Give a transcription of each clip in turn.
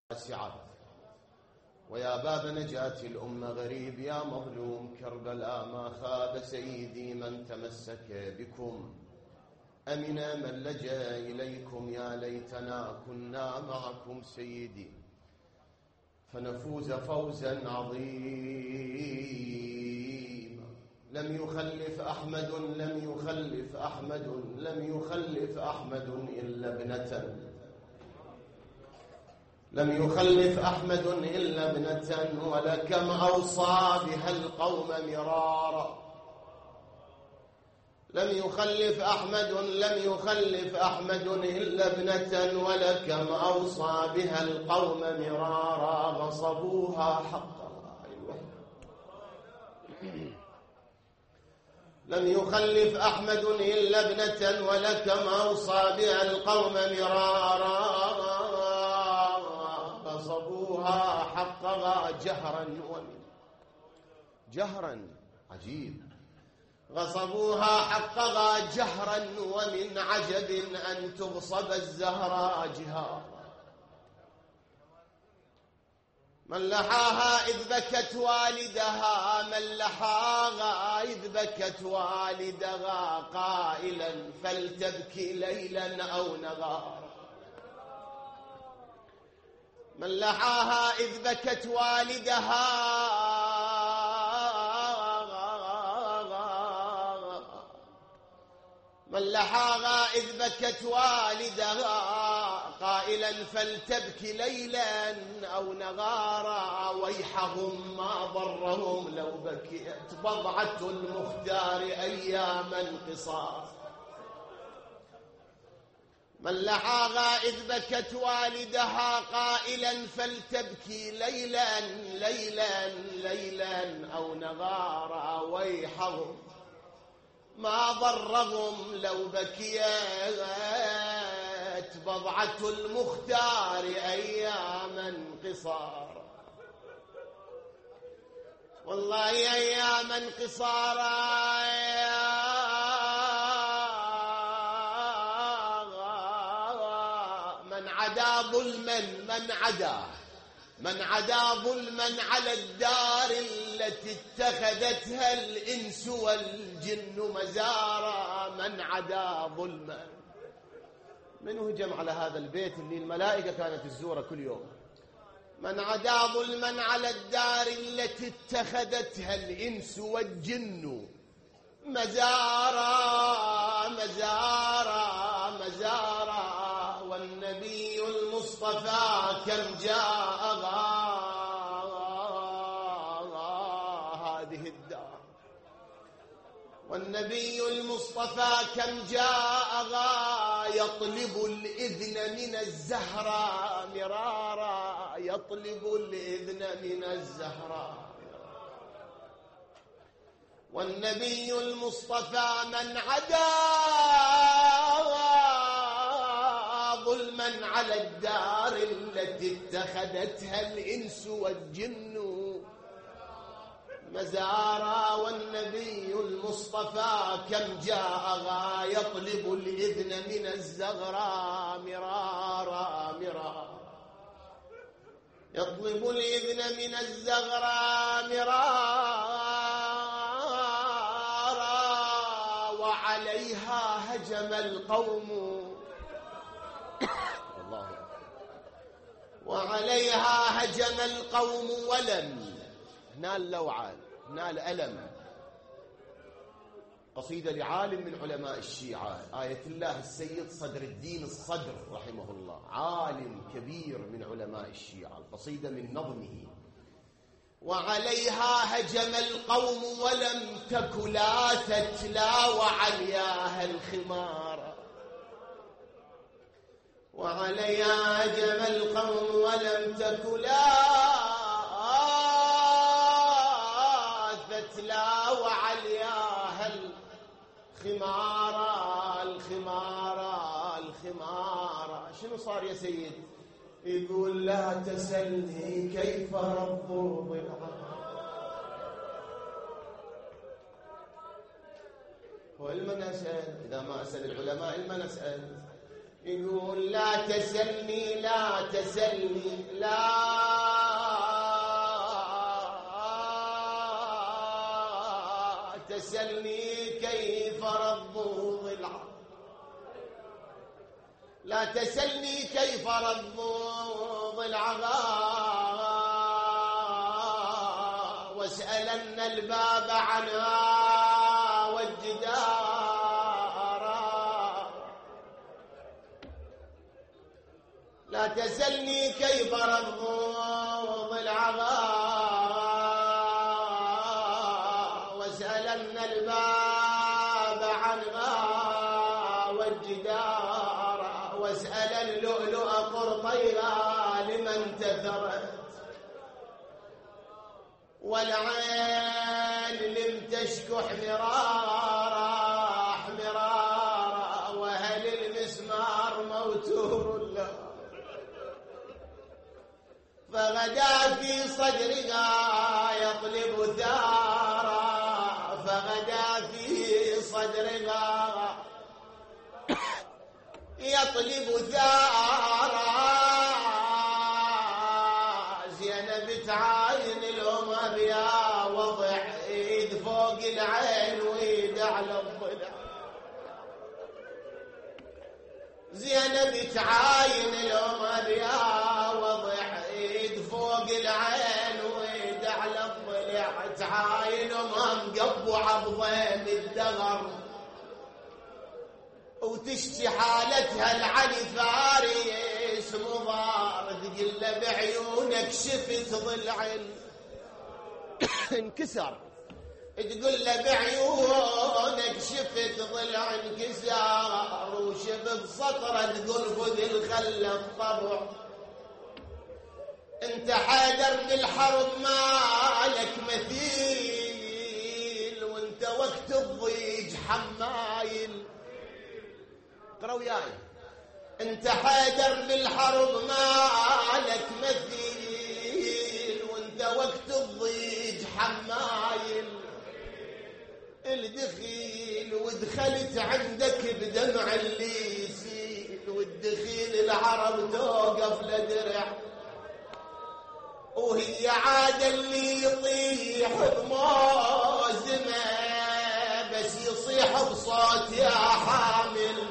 واسعة. ويا باب نجاة الأمة غريب يا مظلوم كربلاء ما خاب سيدي من تمسك بكم أمن من لجأ إليكم يا ليتنا كنا معكم سيدي فنفوز فوزا عظيما. لم يخلف أحمد إلا ابنة لم يخلف أحمد إلا ابنة ولكم أوصى بها القوم مرارا. لم يخلف أحمد إلا ابنة ولكم أوصى بها القوم مرارا غصبوها حقا. لم يخلف أحمد إلا ابنة ولكم أوصى بها القوم مرارا غصبوها حقها جهرا عجيب. غصبوها حقها جهرا ومن عجب أن تغصب الزهراء جهارا. من لحاها إذ بكت والدها قائلا فلتبكي ليلا أو نهارا. من لحاها إذ بكت والدها قائلا فلتبكي ليلا أو نهارا. ويحهم ما ضرهم لو بكيت بضعة المختار أياما قصار. من لحاها إذ بكت والدها قائلا فلتبكي ليلا أو نهارا. ويحهم ما ضرهم لو بكيت بضعة المختار أياما قصارا. والله أياما قصارا من عدا ظلما على الدار التي اتخذتها الإنس والجن مزارا. من عدا ظلما. من هجم على هذا البيت اللي الملائكة كانت تزوره كل يوم؟ من عدا ظلما على الدار التي اتخذتها الإنس والجن مزارا. والنبي المصطفى كم جاءها هذه الدار. والنبي المصطفى كم جاءها يطلب الإذن من الزهراء مرارا. يطلب الإذن من الزهراء. والنبي المصطفى من عدا ظلما على الدار التي اتخذتها الإنس والجن مزارا. والنبي المصطفى كم جاءها يطلب الإذن من الزغراء مرارا. يطلب الإذن من الزغراء مرارا. وعليها هجم القوم ولم نال لوعان نال ألم. قصيدة لعالم من علماء الشيعة آية الله السيد صدر الدين الصدر رحمه الله، عالم كبير من علماء الشيعة. القصيدة من نظمه: وعليها هجم القوم ولم تك لا تتلى وعلياها الخمار. وعليها هجم القوم ولم تك لا تتلى وعلياها الخمار. شنو صار يا سيد؟ يقول لا تسلني كيف رب ضلعها. والمن أسأل إذا ما أسأل العلماء المن أسأل. يقول لا تسلني لا تسلني لا تسلني كيف رضوا ضلع، لا تسلني كيف رضوا ضلعها واسألن الباب عنها والجدار، لا تسلني كيف رضوا ضلعها واسألن الباب عنها والجدار واسأل اللؤلؤ قرطيها لمن تثرت والعين لم تشكح مرارا وهل المسمار موتور له فغدا في صدرها يطلب ثارا فغدا في صدرها يطلب ثارا زينب تعاين الأمر يا وضع ايد فوق العين وايد على الضلع، زينب تعاين الأمر يا وضع ايد فوق العين وايد على الضلع، تعاين مقبوعة بضيم الدغر وتشتي حالتها العلي فارس مضار، تقول له بعيونك شفت ضلع انكسر، تقول له بعيونك شفت ضلع انكسر وشفت سطره تقول خذ الخل الطبع، انت حيدر بالحرب مالك مثيل وانت وقت الضيج حمايل، اقرأ وياي، انت حيدر بالحرب مالك مثيل وانت وقت الضيج حمايل، الدخيل ودخلت عندك بدمع اللي يسيل والدخيل العرب توقف لدرع وهي عادة اللي يطيح بموزمه بس يصيح بصوت يا حامل،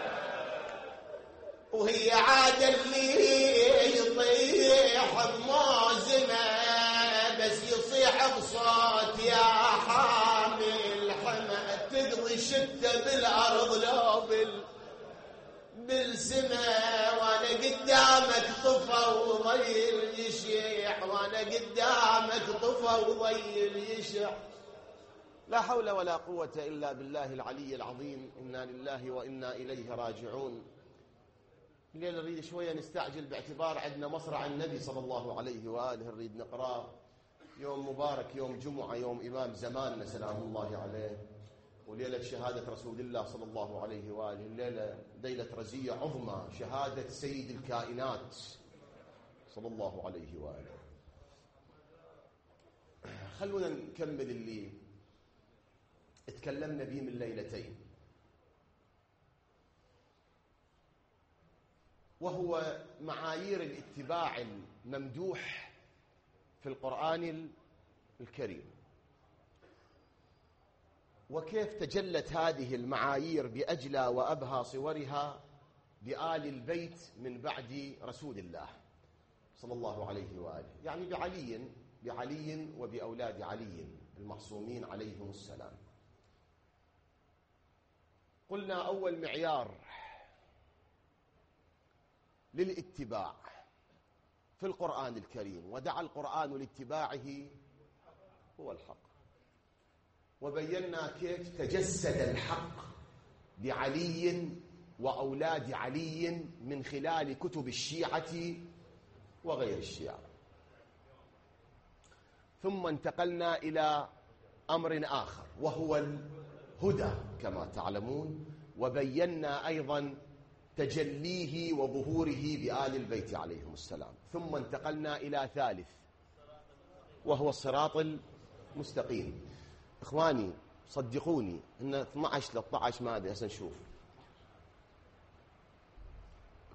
وهي عادة اللي يطيح بموزمه بس يصيح بصوت يا حامل، حما تقضي شتة بالأرض لو بالسماء وانا قدامك طفى وضيل يشيح، وانا قدامك طفى وضيل يشيح. لا حول ولا قوة إلا بالله العلي العظيم، إنا لله وإنا إليه راجعون. الليلة نريد شوية نستعجل باعتبار عندنا مصرع النبي صلى الله عليه وآله نريد نقرأ، يوم مبارك يوم جمعة يوم إمام زماننا سلام الله عليه، وليلة شهادة رسول الله صلى الله عليه وآله، الليلة ليلة رزية عظمى شهادة سيد الكائنات صلى الله عليه وآله. خلونا نكمل اللي اتكلمنا به من ليلتين، وهو معايير الاتباع الممدوح في القرآن الكريم، وكيف تجلت هذه المعايير بأجلى وأبهى صورها بآل البيت من بعد رسول الله صلى الله عليه وآله، يعني بعلي وبأولاد علي المعصومين عليهم السلام. قلنا أول معيار للاتباع في القرآن الكريم ودعا القرآن لاتباعه هو الحق، وبينا كيف تجسد الحق بعلي وأولاد علي من خلال كتب الشيعة وغير الشيعة. ثم انتقلنا إلى أمر آخر وهو الهدى كما تعلمون، وبينا أيضا تجليه وظهوره بآل البيت عليهم السلام. ثم انتقلنا إلى ثالث وهو الصراط المستقيم. إخواني صدقوني إن 12 13 ما أدري هسه نشوف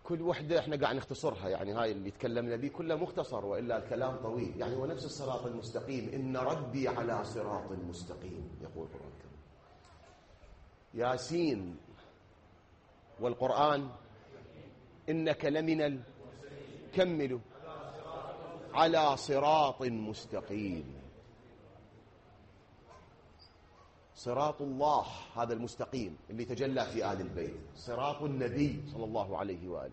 كل وحدة احنا قاعد نختصرها، يعني هاي اللي تكلمنا به كله مختصر، وإلا الكلام طويل. يعني هو نفس الصراط المستقيم، إن ربي على صراط مستقيم، يقول القرآن الكريم. ياسين والقرآن إنك لمن كملوا على صراط مستقيم. صراط الله هذا المستقيم اللي تجلى في آل البيت، صراط النبي صلى الله عليه وآله.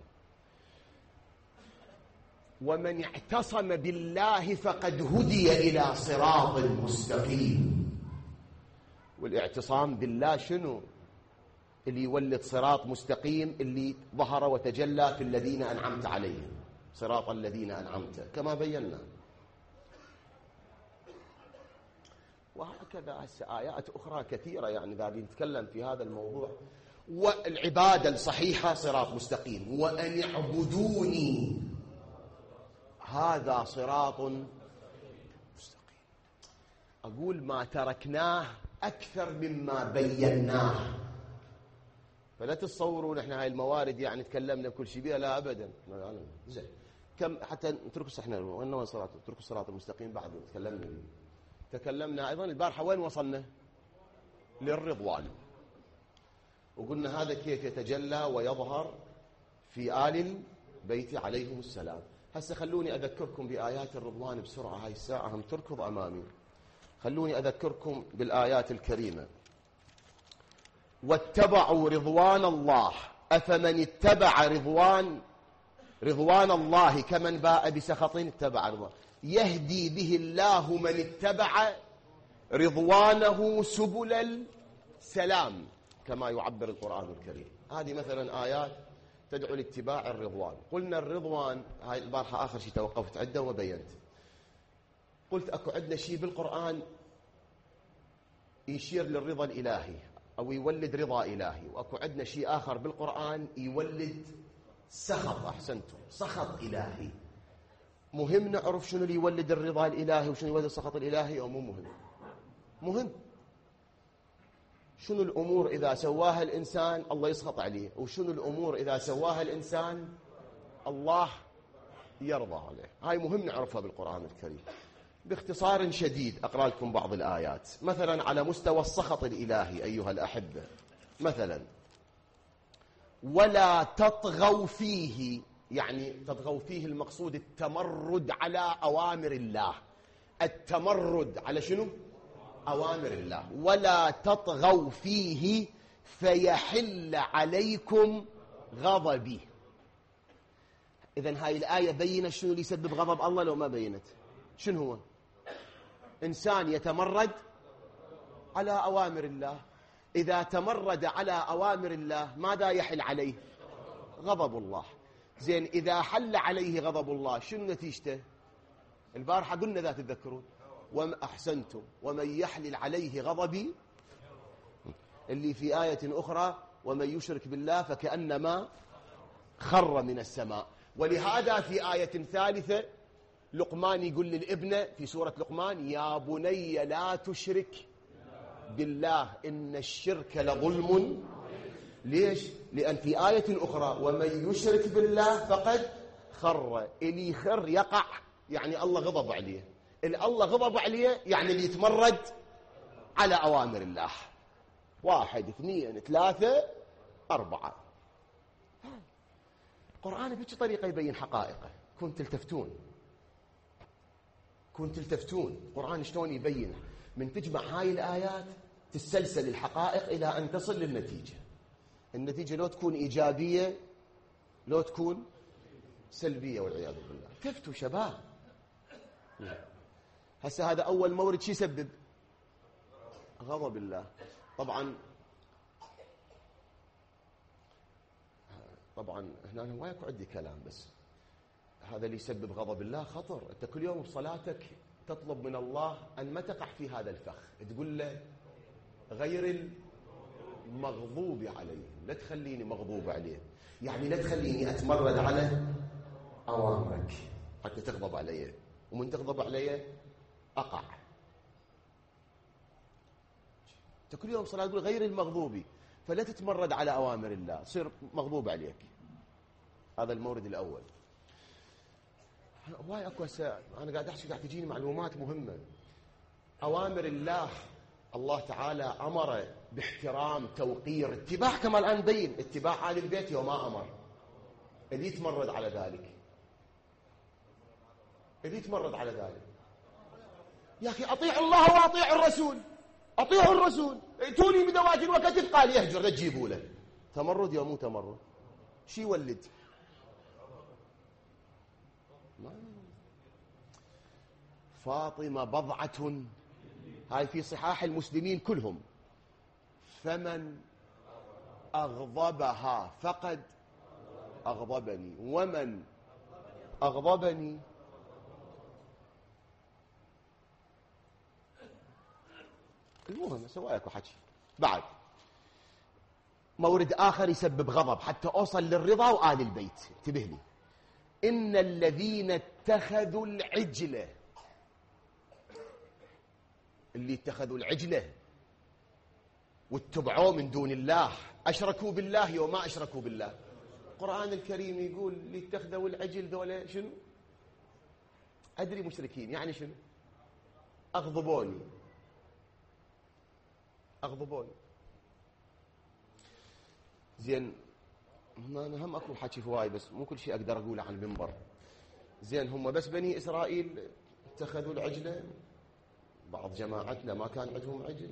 ومن اعتصم بالله فقد هدي إلى صراط مستقيم. والاعتصام بالله شنو؟ اللي يولد صراط مستقيم اللي ظهر وتجلى في الذين أنعمت عليهم، صراط الذين أنعمت كما بينا. وهكذا آيات أخرى كثيرة، يعني إذا نتكلم في هذا الموضوع. والعبادة الصحيحة صراط مستقيم، وأن اعبدوني هذا صراط مستقيم. أقول ما تركناه أكثر مما بيناه. فلا تتصوروا نحن هاي الموارد يعني تكلمنا بكل شيء بها، لا أبدا. زين كم حتى نترك احنا وإنما صراط نترك الصراط المستقيم بعد تكلمنا به. تكلمنا أيضا البارحة وين وصلنا؟ للرضوان، وقلنا هذا كيف يتجلى ويظهر في آل البيت عليهم السلام. هسه خلوني أذكركم بآيات الرضوان بسرعة، هاي الساعة هم تركض أمامي. خلوني أذكركم بالآيات الكريمة. واتبعوا رضوان الله أفمن اتبع رضوان الله كمن باء بسخط اتبع رضوان يهدي به الله من اتبع رضوانه سبل السلام كما يعبر القرآن الكريم. هذه مثلا آيات تدعو لاتباع الرضوان. قلنا الرضوان، هاي البارحة آخر شيء توقفت عنده وبينت، قلت أكو عندنا شيء بالقرآن يشير للرضا الإلهي أو يولد رضا إلهي، وأكو عندنا شيء آخر بالقرآن يولد سخط، أحسنتم، سخط إلهي. مهم نعرف شنو اللي يولد الرضا الإلهي وشنو يولد السخط الإلهي، أو مو مهم؟ مهم. شنو الأمور إذا سواها الإنسان الله يسخط عليه، وشنو الأمور إذا سواها الإنسان الله يرضى عليه. هاي مهم نعرفها بالقرآن الكريم. باختصار شديد أقرأ لكم بعض الآيات. مثلا على مستوى السخط الإلهي أيها الأحبة، مثلا ولا تطغوا فيه، يعني تطغوا فيه المقصود التمرد على أوامر الله. التمرد على شنو؟ أوامر الله. ولا تطغوا فيه فيحل عليكم غضبي. إذن هاي الآية بينت شنو اللي يسبب غضب الله لو ما بينت؟ شنو هو؟ إنسان يتمرد على أوامر الله. إذا تمرد على أوامر الله ماذا يحل عليه؟ غضب الله. زين إذا حل عليه غضب الله شنو نتيجته؟ البارحة قلنا ذا تتذكرون، أحسنتم، ومن يحلل عليه غضبي، اللي في آية أخرى ومن يشرك بالله فكأنما خر من السماء. ولهذا في آية ثالثة لقمان يقول للابنة في سورة لقمان يا بني لا تشرك بالله إن الشرك لظلم. ليش؟ لأن في آية أخرى ومن يشرك بالله فقد خر. اللي يخر يقع، يعني الله غضب عليه. اللي الله غضب عليه يعني اللي يتمرد على أوامر الله. 1 2 3 4. القرآن بهيك طريقة يبين حقائقه. كنت تلتفتون القرآن شلون يبين. من تجمع هاي الآيات تتسلسل الحقائق إلى أن تصل للنتيجة. النتيجة لو تكون إيجابية لو تكون سلبية والعياذ بالله. تفتوا شباب. هسه هذا أول مورد شي يسبب غضب الله. طبعا هنا ما يكون عندي كلام، بس هذا اللي يسبب غضب الله خطر. أنت كل يوم بصلاتك تطلب من الله أن ما تقع في هذا الفخ، تقول له غير المغضوب عليه، لا تخليني مغضوب عليه، يعني لا تخليني أتمرد على أوامرك حتى تغضب علي، ومن تغضب علي أقع. أنت كل يوم صلاة تقول غير المغضوب، فلا تتمرد على أوامر الله، صير مغضوب عليك. هذا المورد الأول. هواي أكو أنا قاعد أحكي، قاعد تجيني معلومات مهمة. أوامر الله تعالى أمر باحترام، توقير، اتباع، كما الآن بين اتباع آل البيت وما أمر. اللي يتمرد على ذلك، اللي يتمرد على ذلك، يا أخي أطيع الله وأطيع الرسول، أطيعوا الرسول، ائتوني بدواجن وكتف، قال يهجر، لا تجيبوا له. تمرد يا مو تمرد؟ شي يولد؟ فاطمة بضعة، هاي في صحاح المسلمين كلهم. فمن أغضبها فقد أغضبني، ومن أغضبني المهم سواء حكي. بعد مورد آخر يسبب غضب حتى أوصل للرضا وآل البيت. انتبه لي. إن الذين اتخذوا العجلة، اللي اتخذوا العجلة واتبعوه من دون الله، أشركوا بالله وما أشركوا بالله. القرآن الكريم يقول اللي اتخذوا العجل ذولا شنو؟ أدري مشركين، يعني شنو؟ أغضبوني، أغضبوني. زين، أنا هم أكو حكي هواي، بس مو كل شيء أقدر أقوله على المنبر. زين، هم بس بني إسرائيل اتخذوا العجلة؟ بعض جماعتنا ما كان عندهم عجل.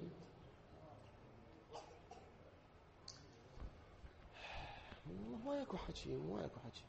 ما يكو حكي، ما يكو حكي.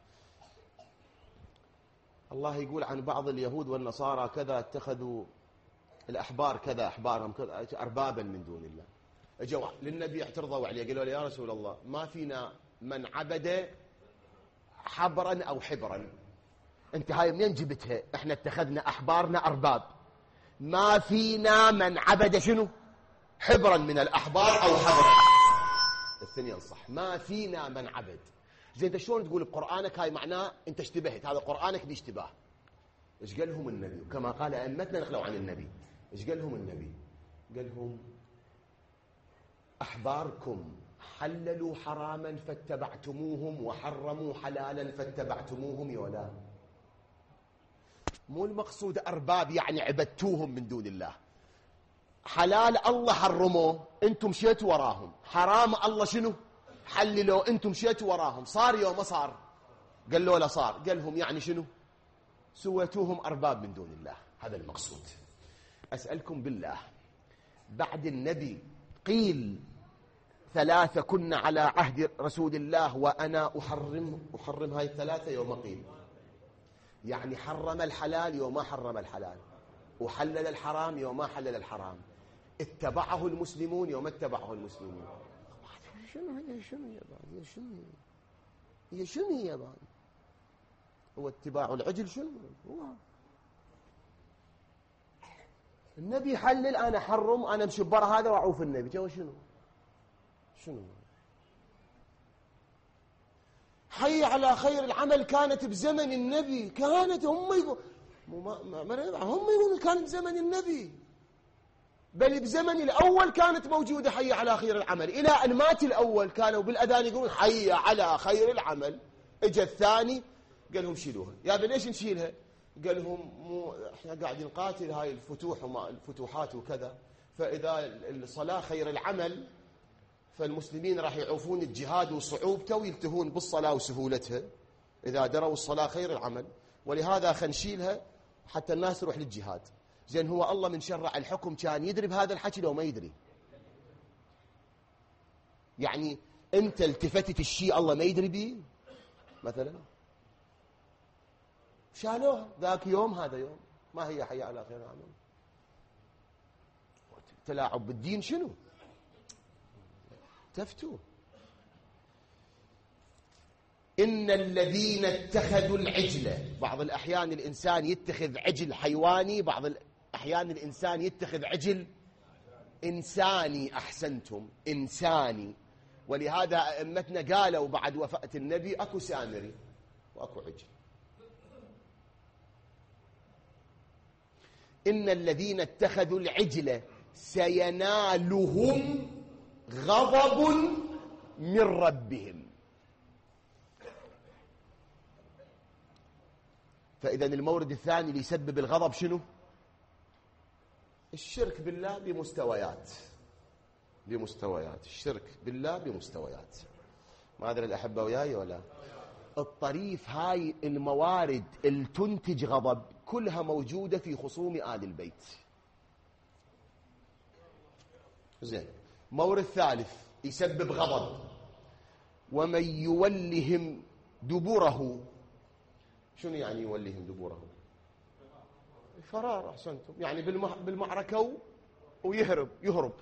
الله يقول عن بعض اليهود والنصارى كذا اتخذوا الأحبار كذا، أحبارهم كذا أربابا من دون الله. اجوا للنبي اعترضوا عليه، قالوا له يا رسول الله ما فينا من عبد حبرا أو حبرا. انت هاي منين جبتها؟ احنا اتخذنا أحبارنا أرباب، ما فينا من عبد شنو؟ حبرا من الأحبار أو حبرا. الثانية صح، ما فينا من عبد. زين انت شلون تقول بقرآنك هاي معناه انت اشتبهت؟ هذا قرآنك دي اشتباه. ايش قال لهم النبي؟ كما قال أئمتنا نقلوا عن النبي. ايش قال لهم النبي؟ قال لهم أحباركم حللوا حراما فاتبعتموهم، وحرموا حلالا فاتبعتموهم، يا ولا؟ مو المقصود أرباب يعني عبدتوهم من دون الله. حلال الله حرموه، انتم مشيتوا وراهم. حرام الله شنو؟ حللوا، انتم مشيتوا وراهم. صار يوم ما صار؟ قال له لا صار. قال لهم يعني شنو؟ سويتوهم أرباب من دون الله. هذا المقصود. أسألكم بالله، بعد النبي قيل 3 كنا على عهد رسول الله وأنا أحرم هاي 3 يوم قيل، يعني حرم الحلال يوم ما حرم الحلال، وحلل الحرام يوم ما حلل الحرام، اتبعه المسلمون يوم اتبعه المسلمون. شنو هي؟ شنو يا بان؟ هي شنو هي؟ شنو يا بان؟ هو اتباع العجل؟ شنو هو؟ النبي حلل، أنا حرم، أنا مشبر هذا وأعوف النبي. جو شنو؟ شنو؟ حي على خير العمل كانت بزمن النبي، كانت هم يقولون كانت بزمن النبي، بل بزمن الأول كانت موجودة حي على خير العمل، إلى أن مات الأول كانوا بالأذان يقولون حي على خير العمل. اجى الثاني قال لهم شيلوها. يا ليش نشيلها؟ قال لهم مو احنا قاعدين نقاتل هاي الفتوح وما الفتوحات وكذا، فإذا الصلاة خير العمل فالمسلمين راح يعوفون الجهاد وصعوبته ويلتهون بالصلاة وسهولتها إذا دروا الصلاة خير العمل، ولهذا خنشيلها حتى الناس تروح للجهاد. زين، هو الله من شرع الحكم كان يدري بهذا الحكي لو ما يدري؟ يعني انت التفتت الشيء الله ما يدري به مثلا؟ شالوها ذاك يوم، هذا يوم ما هي حي على خير العمل. تلاعب بالدين شنو؟ تفتوا. إن الذين اتخذوا العجلة، بعض الأحيان الإنسان يتخذ عجل حيواني، بعض الأحيان الإنسان يتخذ عجل إنساني. أحسنتم، إنساني. ولهذا أئمتنا قالوا بعد وفاة النبي أكو سامري وأكو عجل. إن الذين اتخذوا العجلة سينالهم غضب من ربهم. فإذا المورد الثاني اللي يسبب الغضب شنو؟ الشرك بالله بمستويات الشرك بالله بمستويات. ما أدري الأحبة وياي ولا؟ الطريف هاي الموارد اللي تنتج غضب كلها موجودة في خصوم آل البيت. زين، مورد ثالث يسبب غضب: ومن يولهم دبره. شنو يعني يولهم دبره؟ فرار. أحسنتم. يعني بالمعركة ويهرب.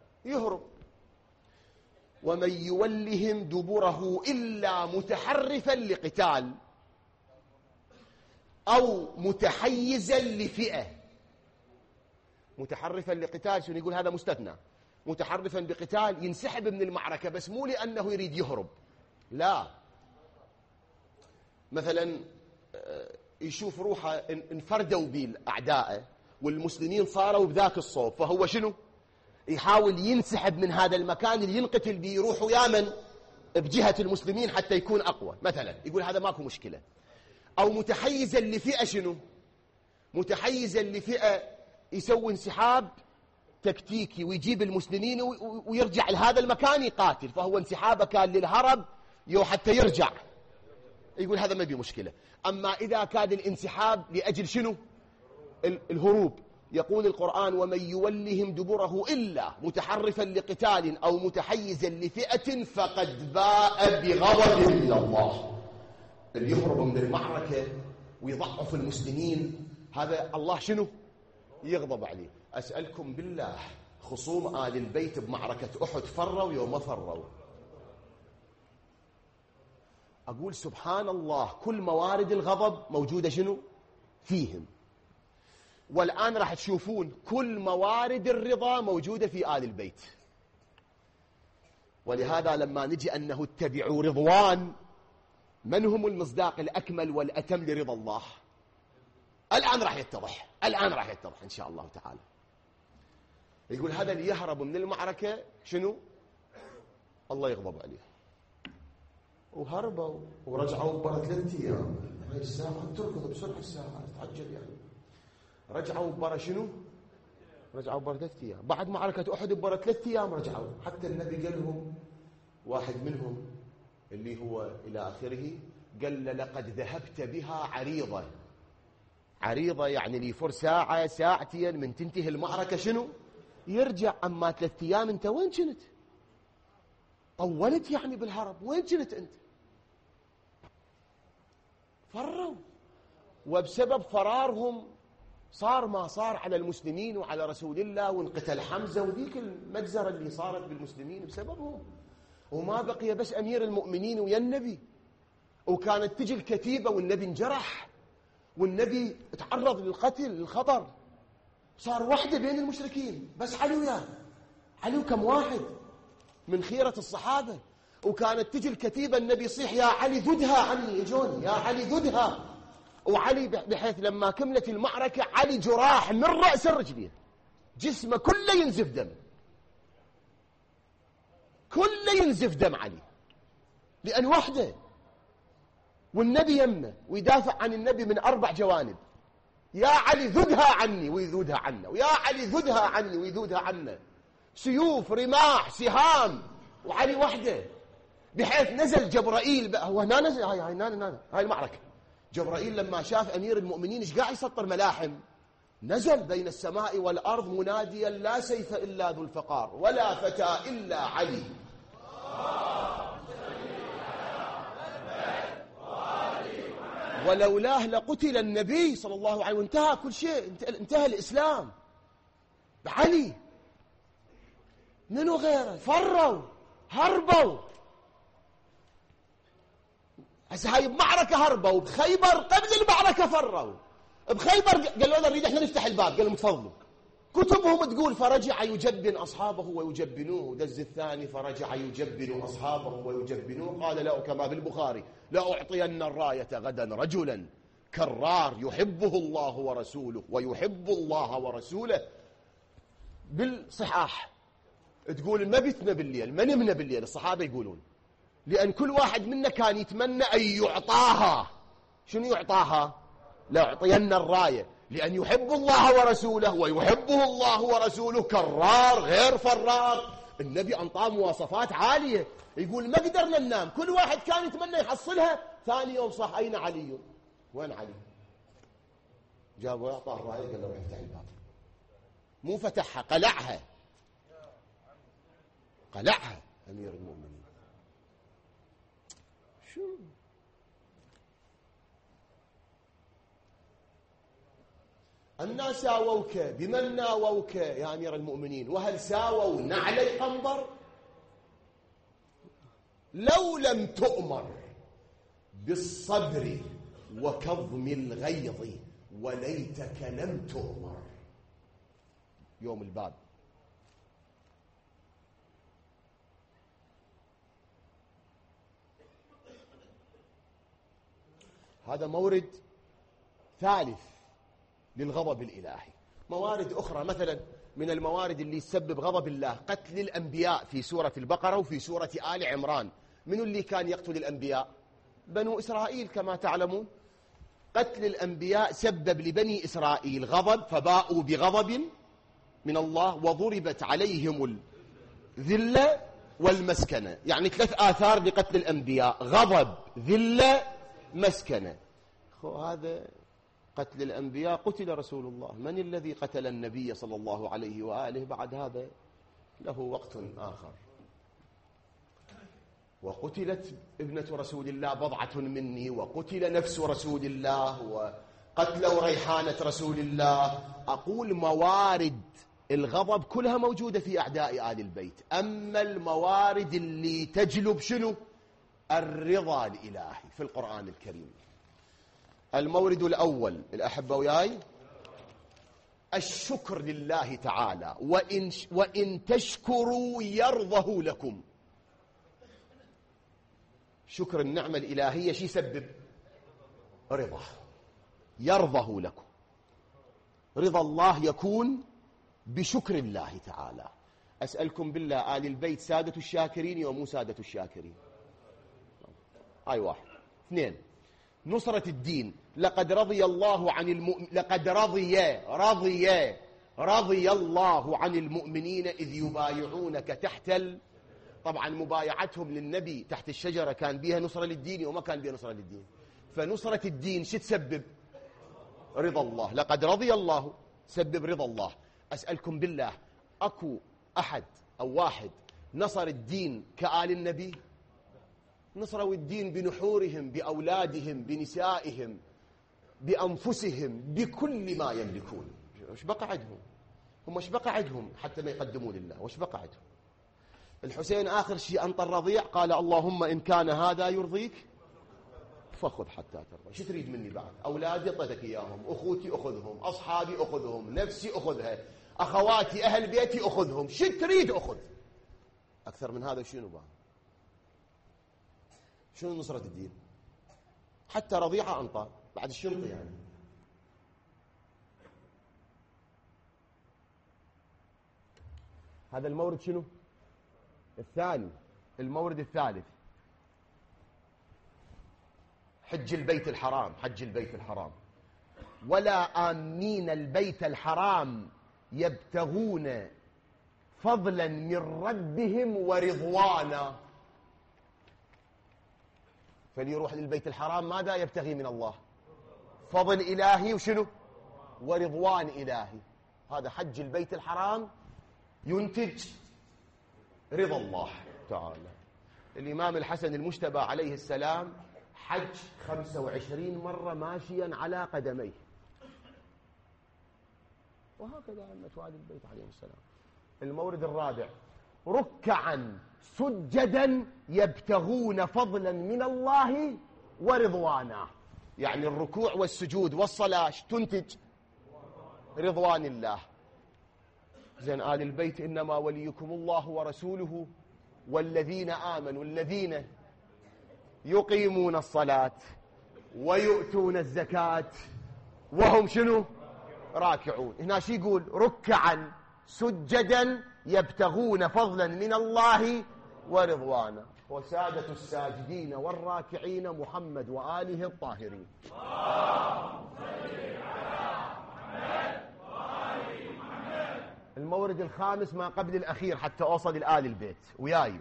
ومن يولهم دبره إلا متحرفا لقتال أو متحيزا لفئة. متحرفا لقتال شنو يقول؟ هذا مستثنى. متحرفا بقتال ينسحب من المعركة، بس مو لأنه يريد يهرب، لا. مثلا يشوف روحه انفردوا بالأعداء والمسلمين صاروا بذاك الصوب، فهو شنو؟ يحاول ينسحب من هذا المكان اللي ينقتل به، يروح يامن بجهة المسلمين حتى يكون أقوى مثلا، يقول هذا ماكو مشكلة. أو متحيزا لفئة. شنو متحيزا لفئة؟ يسوي انسحاب تكتيكي ويجيب المسلمين ويرجع لهذا المكان يقاتل، فهو انسحابه كان للهرب حتى يرجع، يقول هذا ما بيه مشكلة. أما إذا كان الانسحاب لأجل شنو؟ الهروب، يقول القرآن: ومن يولهم دبره إلا متحرفا لقتال أو متحيزا لفئة فقد باء بغضب من الله. اللي يهرب من المعركة ويضعف المسلمين هذا الله شنو؟ يغضب عليه. أسألكم بالله، خصوم آل البيت بمعركة أحد فروا يوم ما فروا؟ أقول سبحان الله، كل موارد الغضب موجودة شنو؟ فيهم. والآن راح تشوفون كل موارد الرضا موجودة في آل البيت. ولهذا لما نجي أنه اتبعوا رضوان، من هم المصداق الأكمل والأتم لرضا الله؟ الآن راح يتضح إن شاء الله تعالى. يقول هذا اللي يهرب من المعركة شنو؟ الله يغضب عليه. وهربوا ورجعوا برا 3 أيام. هاي الساعة تركض بسرعة، الساعة تعجل يعني. رجعوا برا شنو؟ رجعوا برا 3 أيام. بعد معركة أحد برا 3 أيام رجعوا. حتى النبي قال لهم، واحد منهم اللي هو إلى آخره، قال: لقد ذهبت بها عريضة يعني لي فر ساعة ساعتين من تنتهي المعركة شنو؟ يرجع. أما 3 أيام أنت وين كنت؟ طولت يعني بالهرب، وين كنت أنت؟ فروا. وبسبب فرارهم صار ما صار على المسلمين وعلى رسول الله، وانقتل حمزة، وذيك المجزرة اللي صارت بالمسلمين بسببهم. وما بقي بس أمير المؤمنين ويا النبي، وكانت تجي الكتيبة والنبي انجرح، والنبي تعرض للقتل للخطر. صار وحده بين المشركين، بس علي كم واحد من خيرة الصحابة. وكانت تجي الكتيبة النبي يصيح: يا علي ذدها عني، يجوني يا علي ذدها. وعلي بحيث لما كملت المعركة علي جراح من رأس الرجلين، جسمه كله ينزف دم، كله ينزف دم علي، لأن وحده والنبي يمه ويدافع عن النبي من 4 جوانب. يا علي ذدها عني ويذودها عنا، ويا علي ذدها عني ويذودها عنا. سيوف، رماح، سهام، وعلي وحده. بحيث نزل جبرائيل هو هنا نزل، هاي المعركة. جبرائيل لما شاف أمير المؤمنين ايش قاعد يسطر ملاحم، نزل بين السماء والأرض مناديا: لا سيف إلا ذو الفقار، ولا فتى إلا علي. ولولاه لقتل النبي صلى الله عليه وسلم، وانتهى كل شيء، انتهى الإسلام بعلي. منو غيره؟ فروا، هربوا. هسه هاي بمعركة هربوا، بخيبر قبل المعركة فروا. بخيبر قالوا لنا نريد احنا نفتح الباب، قالوا متفضلوا. كتبهم تقول: فرجع يجبن أصحابه ويجبنوه. دز الثاني: فرجع يجبن أصحابه ويجبنوه. قال له كما بالبخاري: لأعطين الراية غدا رجلا كرار يحبه الله ورسوله ويحب الله ورسوله. بالصحاح تقول: ما بتنا بالليل، ما نمنا بالليل. الصحابة يقولون لأن كل واحد منا كان يتمنى أن يعطاها. شنو يعطاها؟ لأعطين الراية، لأن يحب الله ورسوله ويحبه الله ورسوله كرار غير فرار. النبي أنطاه مواصفات عالية، يقول ما قدرنا ننام، كل واحد كان يتمنى يحصلها. ثاني يوم صح، أين علي؟ وين علي؟ جابوا أعطاه الراية، قال له روح افتح الباب. مو فتحها، قلعها، قلعها أمير المؤمنين. شو الناس ساووك بمن ناووك يا أمير المؤمنين؟ وهل ساووا نعلي قنبر؟ لو لم تؤمر بالصبر وكظم الغيظ وليتك لم تؤمر. يوم الباب. هذا مورد ثالث للغضب الإلهي. موارد أخرى مثلا من الموارد اللي تسبب غضب الله قتل الأنبياء في سورة البقرة وفي سورة آل عمران. من اللي كان يقتل الأنبياء؟ بنو إسرائيل كما تعلمون. قتل الأنبياء سبب لبني إسرائيل غضب، فباءوا بغضب من الله وضربت عليهم الذلة والمسكنة. يعني 3 آثار لقتل الأنبياء: غضب، ذلة، مسكنة. هذا قتل الأنبياء قتل رسول الله. من الذي قتل النبي صلى الله عليه وآله بعد هذا؟ له وقت آخر. وقتلت ابنة رسول الله بضعة مني، وقتل نفس رسول الله، وقتلوا ريحانة رسول الله. أقول موارد الغضب كلها موجودة في أعداء آل البيت. أما الموارد اللي تجلب شنو؟ الرضا الإلهي في القرآن الكريم. المورد الأول الأحبة وياي، الشكر لله تعالى، وإن تشكروا يرضه لكم. شكر النعمة الإلهية شي يسبب؟ رضا، يرضه لكم. رضا الله يكون بشكر الله تعالى. أسألكم بالله، آل البيت سادة الشاكرين ومو سادة الشاكرين؟ هاي واحد. 2، نصرة الدين. لقد رضي الله عن لقد رضي الله عن المؤمنين إذ يبايعونك تحت طبعا مبايعتهم للنبي تحت الشجرة كان بها نصرة للدين وما كان بها نصرة للدين. فنصرة الدين شو تسبب؟ رضا الله. لقد رضي الله تسبب رضا الله. أسألكم بالله، أكو أحد أو واحد نصر الدين كآل النبي؟ نصروا الدين بنحورهم، بأولادهم، بنسائهم، بأنفسهم، بكل ما يملكون. وش بقى عندهم؟ هم وش بقى عندهم حتى ما يقدموا لله؟ وش بقى عندهم؟ الحسين آخر شيء أنطى الرضيع، قال اللهم إن كان هذا يرضيك فخذ حتى ترضى. شو تريد مني بعد؟ أولادي أعطيتك إياهم، أخوتي أخذهم، أصحابي أخذهم، نفسي أخذها، أخواتي أهل بيتي أخذهم، شو تريد أخذ؟ أكثر من هذا شنو بقى؟ شنو نصرة الدين؟ حتى رضيعة أنطى بعد الشرطة يعني. هذا المورد شنو؟ الثاني. المورد الثالث، حج البيت الحرام. حج البيت الحرام. ولا آمين البيت الحرام يبتغون فضلا من ربهم ورضوانا. فاللي يروح للبيت الحرام ماذا يبتغي من الله؟ فضل إلهي وشنو؟ ورضوان إلهي. هذا حج البيت الحرام ينتج رضا الله تعالى. الإمام الحسن المجتبى عليه السلام حج 25 مرة ماشيا على قدميه، وهكذا أئمة آل البيت عليهم السلام. المورد الرابع، ركعا سجدا يبتغون فضلا من الله ورضوانا. يعني الركوع والسجود والصلاة تنتج رضوان الله. زين آل البيت إنما وليكم الله ورسوله والذين آمنوا الذين يقيمون الصلاة ويؤتون الزكاة وهم شنو؟ راكعون. هنا شو يقول؟ ركعا سجدا يبتغون فضلا من الله ورضوانا. وسادة الساجدين والراكعين محمد وآله الطاهرين. المورد الخامس ما قبل الأخير حتى أوصل الآل البيت وياي.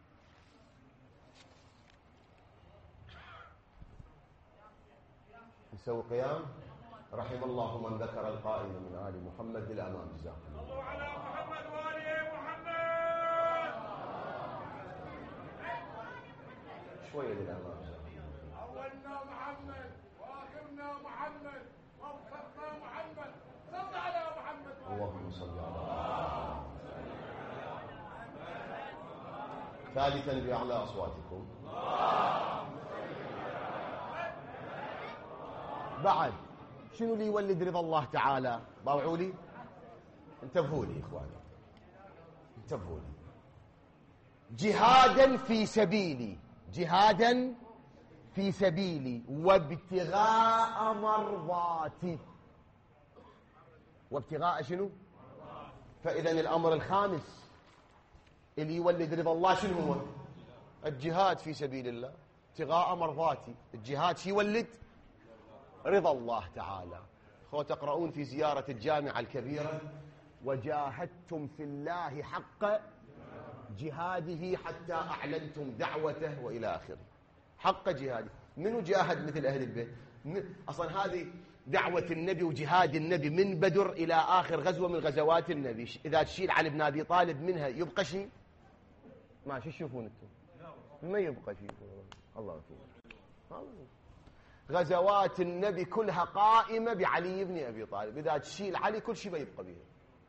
نسوي قيام. رحم الله من ذكر القائم من آل محمد للأمام. جزاكم الله. صلوا على محمد وآل محمد. شوية للأمام. أولنا محمد وآخرنا محمد وأوسطنا محمد. صل على محمد. اللهم صل على محمد. ثالثا بأعلى أصواتكم. بعد شنو اللي يولد رضا الله تعالى؟ باوعوا لي، انتبهوا لي إخواني، انتبهوا لي. جهادا في سبيلي، جهادا في سبيلي وابتغاء مرضاتي. وابتغاء شنو؟ فإذا الأمر الخامس اللي يولد رضا الله شنو هو؟ الجهاد في سبيل الله، ابتغاء مرضاتي. الجهاد شي يولد رضا الله تعالى. أخوة تقرؤون في زيارة الجامعة الكبيرة: وجاهدتم في الله حق جهاده حتى أعلنتم دعوته وإلى آخره. حق جهاده. منو جاهد مثل أهل البيت؟ أصلا هذه دعوة النبي وجهاد النبي من بدر إلى آخر غزوة من غزوات النبي. إذا تشيل علي بن أبي طالب منها يبقى شيء؟ ما شو تشوفون أنتم؟ ما يبقى شيء. الله أكبر. غزوات النبي كلها قائمة بعلي بن أبي طالب. إذا تشيل علي كل شيء بيبقى به.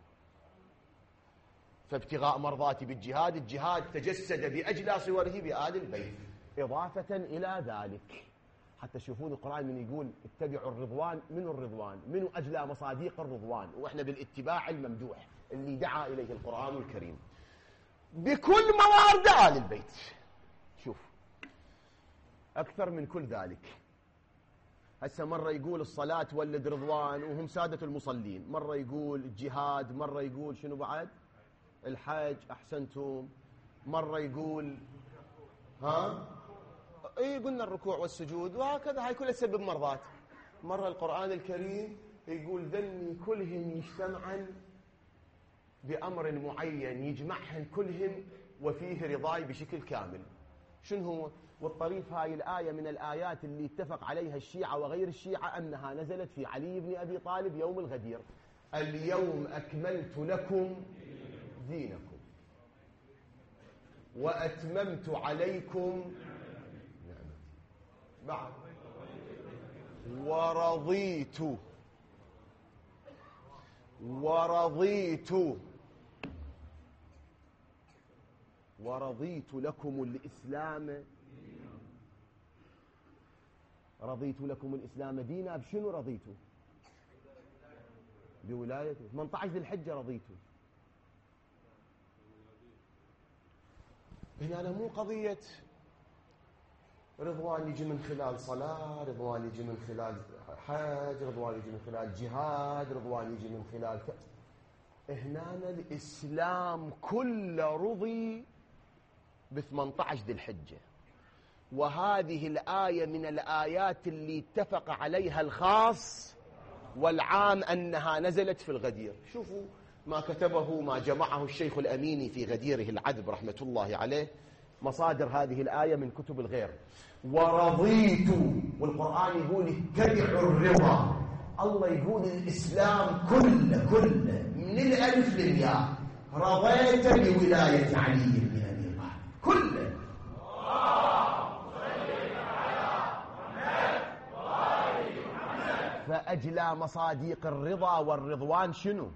فابتغاء مرضاتي بالجهاد، الجهاد تجسد بأجلى صوره بآل البيت. إضافة إلى ذلك حتى تشوفون القرآن من يقول اتبعوا الرضوان، منو الرضوان؟ منو أجلى مصاديق الرضوان؟ وإحنا بالاتباع الممدوح اللي دعا إليه القرآن الكريم بكل موارد آل البيت. شوف أكثر من كل ذلك. هسه مرة يقول الصلاة ولد رضوان وهم سادة المصلين، مرة يقول الجهاد، مرة يقول شنو بعد؟ الحج. أحسنتم. مرة يقول قلنا الركوع والسجود، وهكذا هاي كلها تسبب مرضات. مرة القرآن الكريم يقول ذني كلهن يجتمعن بأمر معين يجمعهن كلهن وفيه رضاي بشكل كامل. شنو هو؟ والطريف هاي الآية من الآيات اللي اتفق عليها الشيعة وغير الشيعة أنها نزلت في علي بن أبي طالب يوم الغدير: اليوم أكملت لكم دينكم وأتممت عليكم نعمتي. بعد ورضيت لكم الإسلام. رضيت لكم الإسلام دينا. بشنو رضيتوا؟ بولايته. 18 ذي الحجة رضيتوا. هنا مو قضية رضوان يجي من خلال صلاة، رضوان يجي من خلال حج، رضوان يجي من خلال جهاد، رضوان يجي من خلال هنا الإسلام كله رضي ب18 ذي الحجة. وهذه الآية من الآيات اللي اتفق عليها الخاص والعام أنها نزلت في الغدير. شوفوا ما كتبه، ما جمعه الشيخ الأميني في غديره العذب رحمة الله عليه، مصادر هذه الآية من كتب الغير. ورضيت، والقرآن يقول اتبعوا الرضا. الله يقول الإسلام كله من الألف للياء رضيت بولاية علي بن أبي طالب كله. فأجلى مصاديق الرضا والرضوان شنو؟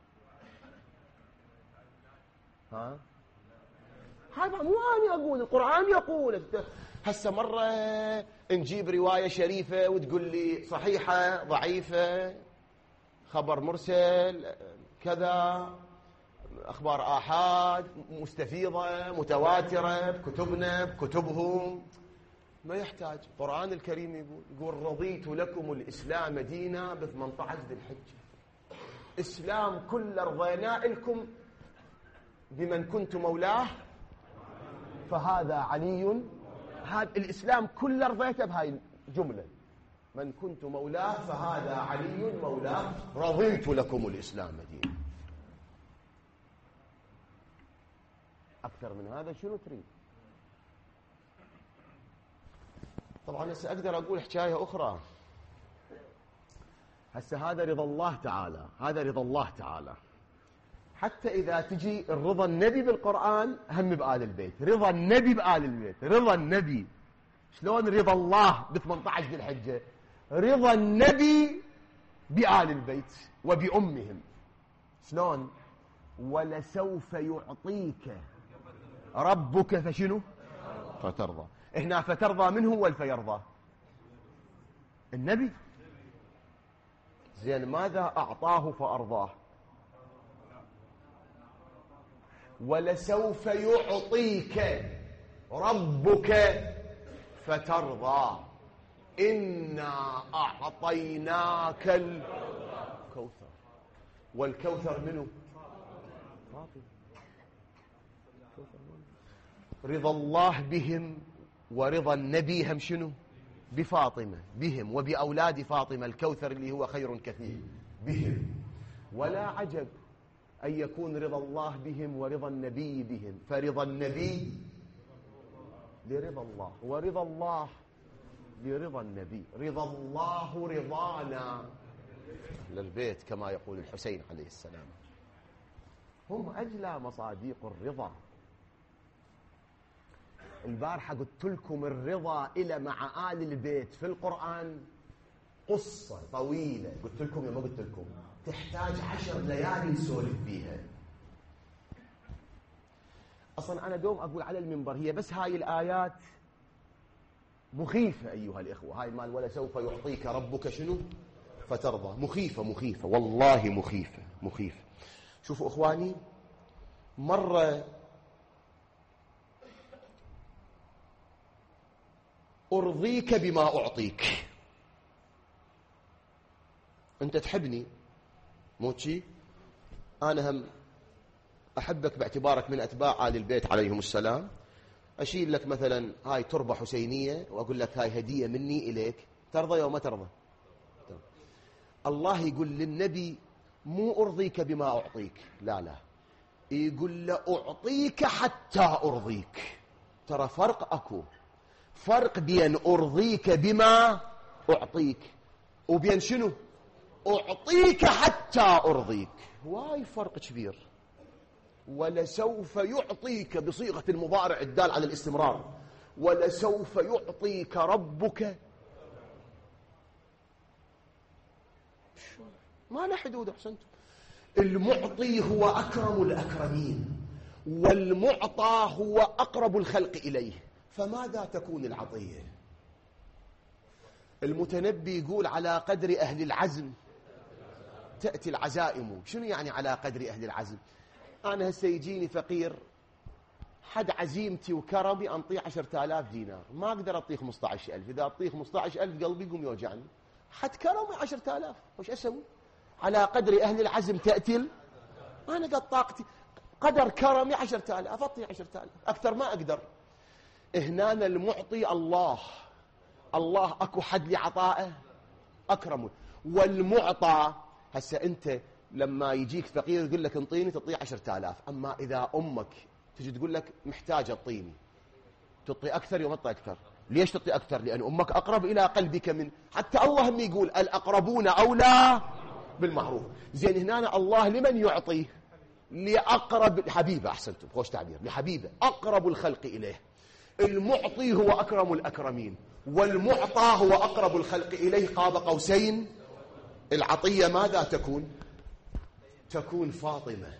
هذا مو أنا أقول، القرآن يقول. هسه مرة نجيب رواية شريفة وتقول لي صحيحة ضعيفة، خبر مرسل كذا، أخبار آحاد، مستفيضة متواترة بكتبنا بكتبهم. ما يحتاج. القرآن الكريم يقول رضيت لكم الإسلام دينا ب18 ذي الحجة. إسلام كل رضينا لكم بمن كنت مولاه فهذا علي. هذا الإسلام كله رضيته بهاي الجملة: من كنت مولاه فهذا علي مولاه. رضيت لكم الإسلام دينا. أكثر من هذا شنو تريد؟ طبعا هسه أقدر أقول حكاية أخرى. هسه هذا رضا الله تعالى، هذا رضا الله تعالى. حتى إذا تجي الرضا النبي بالقرآن هم بآل البيت، رضا النبي بآل البيت، رضا النبي. شلون رضا الله ب 18 ذي الحجة؟ رضا النبي بآل البيت وبأمهم. شلون؟ ولسوف يعطيك ربك فشنو؟ فترضى. هنا فترضى منه والفيرضى النبي. زين ماذا أعطاه فأرضاه؟ ولسوف يعطيك ربك فترضى إنا أعطيناك الكوثر. والكوثر منه رضا الله بهم ورضا النبي هم شنو؟ بفاطمة، بهم وبأولاد فاطمة، الكوثر اللي هو خير كثير بهم. ولا عجب أن يكون رضا الله بهم ورضا النبي بهم، فرضا النبي لرضا الله ورضا الله لرضا النبي. رضا الله رضانا للبيت كما يقول الحسين عليه السلام. هم أجلى مصاديق الرضا. البارحة قلت لكم الرضا إلى مع آل البيت في القرآن قصة طويلة. قلت لكم يا ما قلت لكم تحتاج 10 ليالي نسولف بيها. أصلا أنا دوم أقول على المنبر هي بس هاي الآيات مخيفة أيها الإخوة. هاي مال ولسوف يعطيك ربك شنو فترضى، مخيفة مخيفة والله مخيفة مخيفة. شوفوا إخواني، مرة أرضيك بما أعطيك. أنت تحبني موتشي، أنا هم أحبك باعتبارك من أتباع آل البيت عليهم السلام. أشيل لك مثلا هاي تربة حسينية وأقول لك هاي هدية مني إليك، ترضى أو ما ترضى؟ الله يقول للنبي مو أرضيك بما أعطيك، لا لا، يقول له أعطيك حتى أرضيك. ترى فرق أكو، فرق بين أرضيك بما أعطيك وبين شنو أعطيك حتى أرضيك. واي فرق كبير. ولسوف يعطيك بصيغة المضارع الدال على الاستمرار. ولسوف يعطيك ربك، ما له حدود. أحسنتم. المعطي هو أكرم الأكرمين والمعطى هو أقرب الخلق إليه. فماذا تكون العطية؟ المتنبي يقول على قدر أهل العزم تأتي العزائم. شنو يعني على قدر أهل العزم؟ أنا هسه يجيني فقير حد عزيمتي وكرمي أنطيه 10,000 دينار، ما أقدر أعطيه 15,000. إذا أعطيه 15,000 قلبي يقوم يوجعني. حد كرمي 10,000 وش أسوي؟ على قدر أهل العزم تأتي أنا قد طاقتي قدر كرمي 10,000 أعطيه 10,000، أكثر ما أقدر. هنا المعطي الله، الله أكو حد لعطائه أكرمه. والمعطى هسه أنت لما يجيك فقير يقول لك انطيني تعطيه 10,000. أما إذا أمك تجي تقول لك محتاجة اعطيني، تعطي أكثر يوم تعطي أكثر. ليش تعطي أكثر؟ لأن أمك أقرب إلى قلبك من. حتى الله هم يقول الأقربون أولى بالمعروف. زين هنا الله لمن يعطيه؟ لأقرب حبيبه. أحسنتم، خوش تعبير، لحبيبه أقرب الخلق إليه. المعطي هو أكرم الأكرمين والمعطى هو أقرب الخلق إليه قاب قوسين. العطية ماذا تكون؟ تكون فاطمة.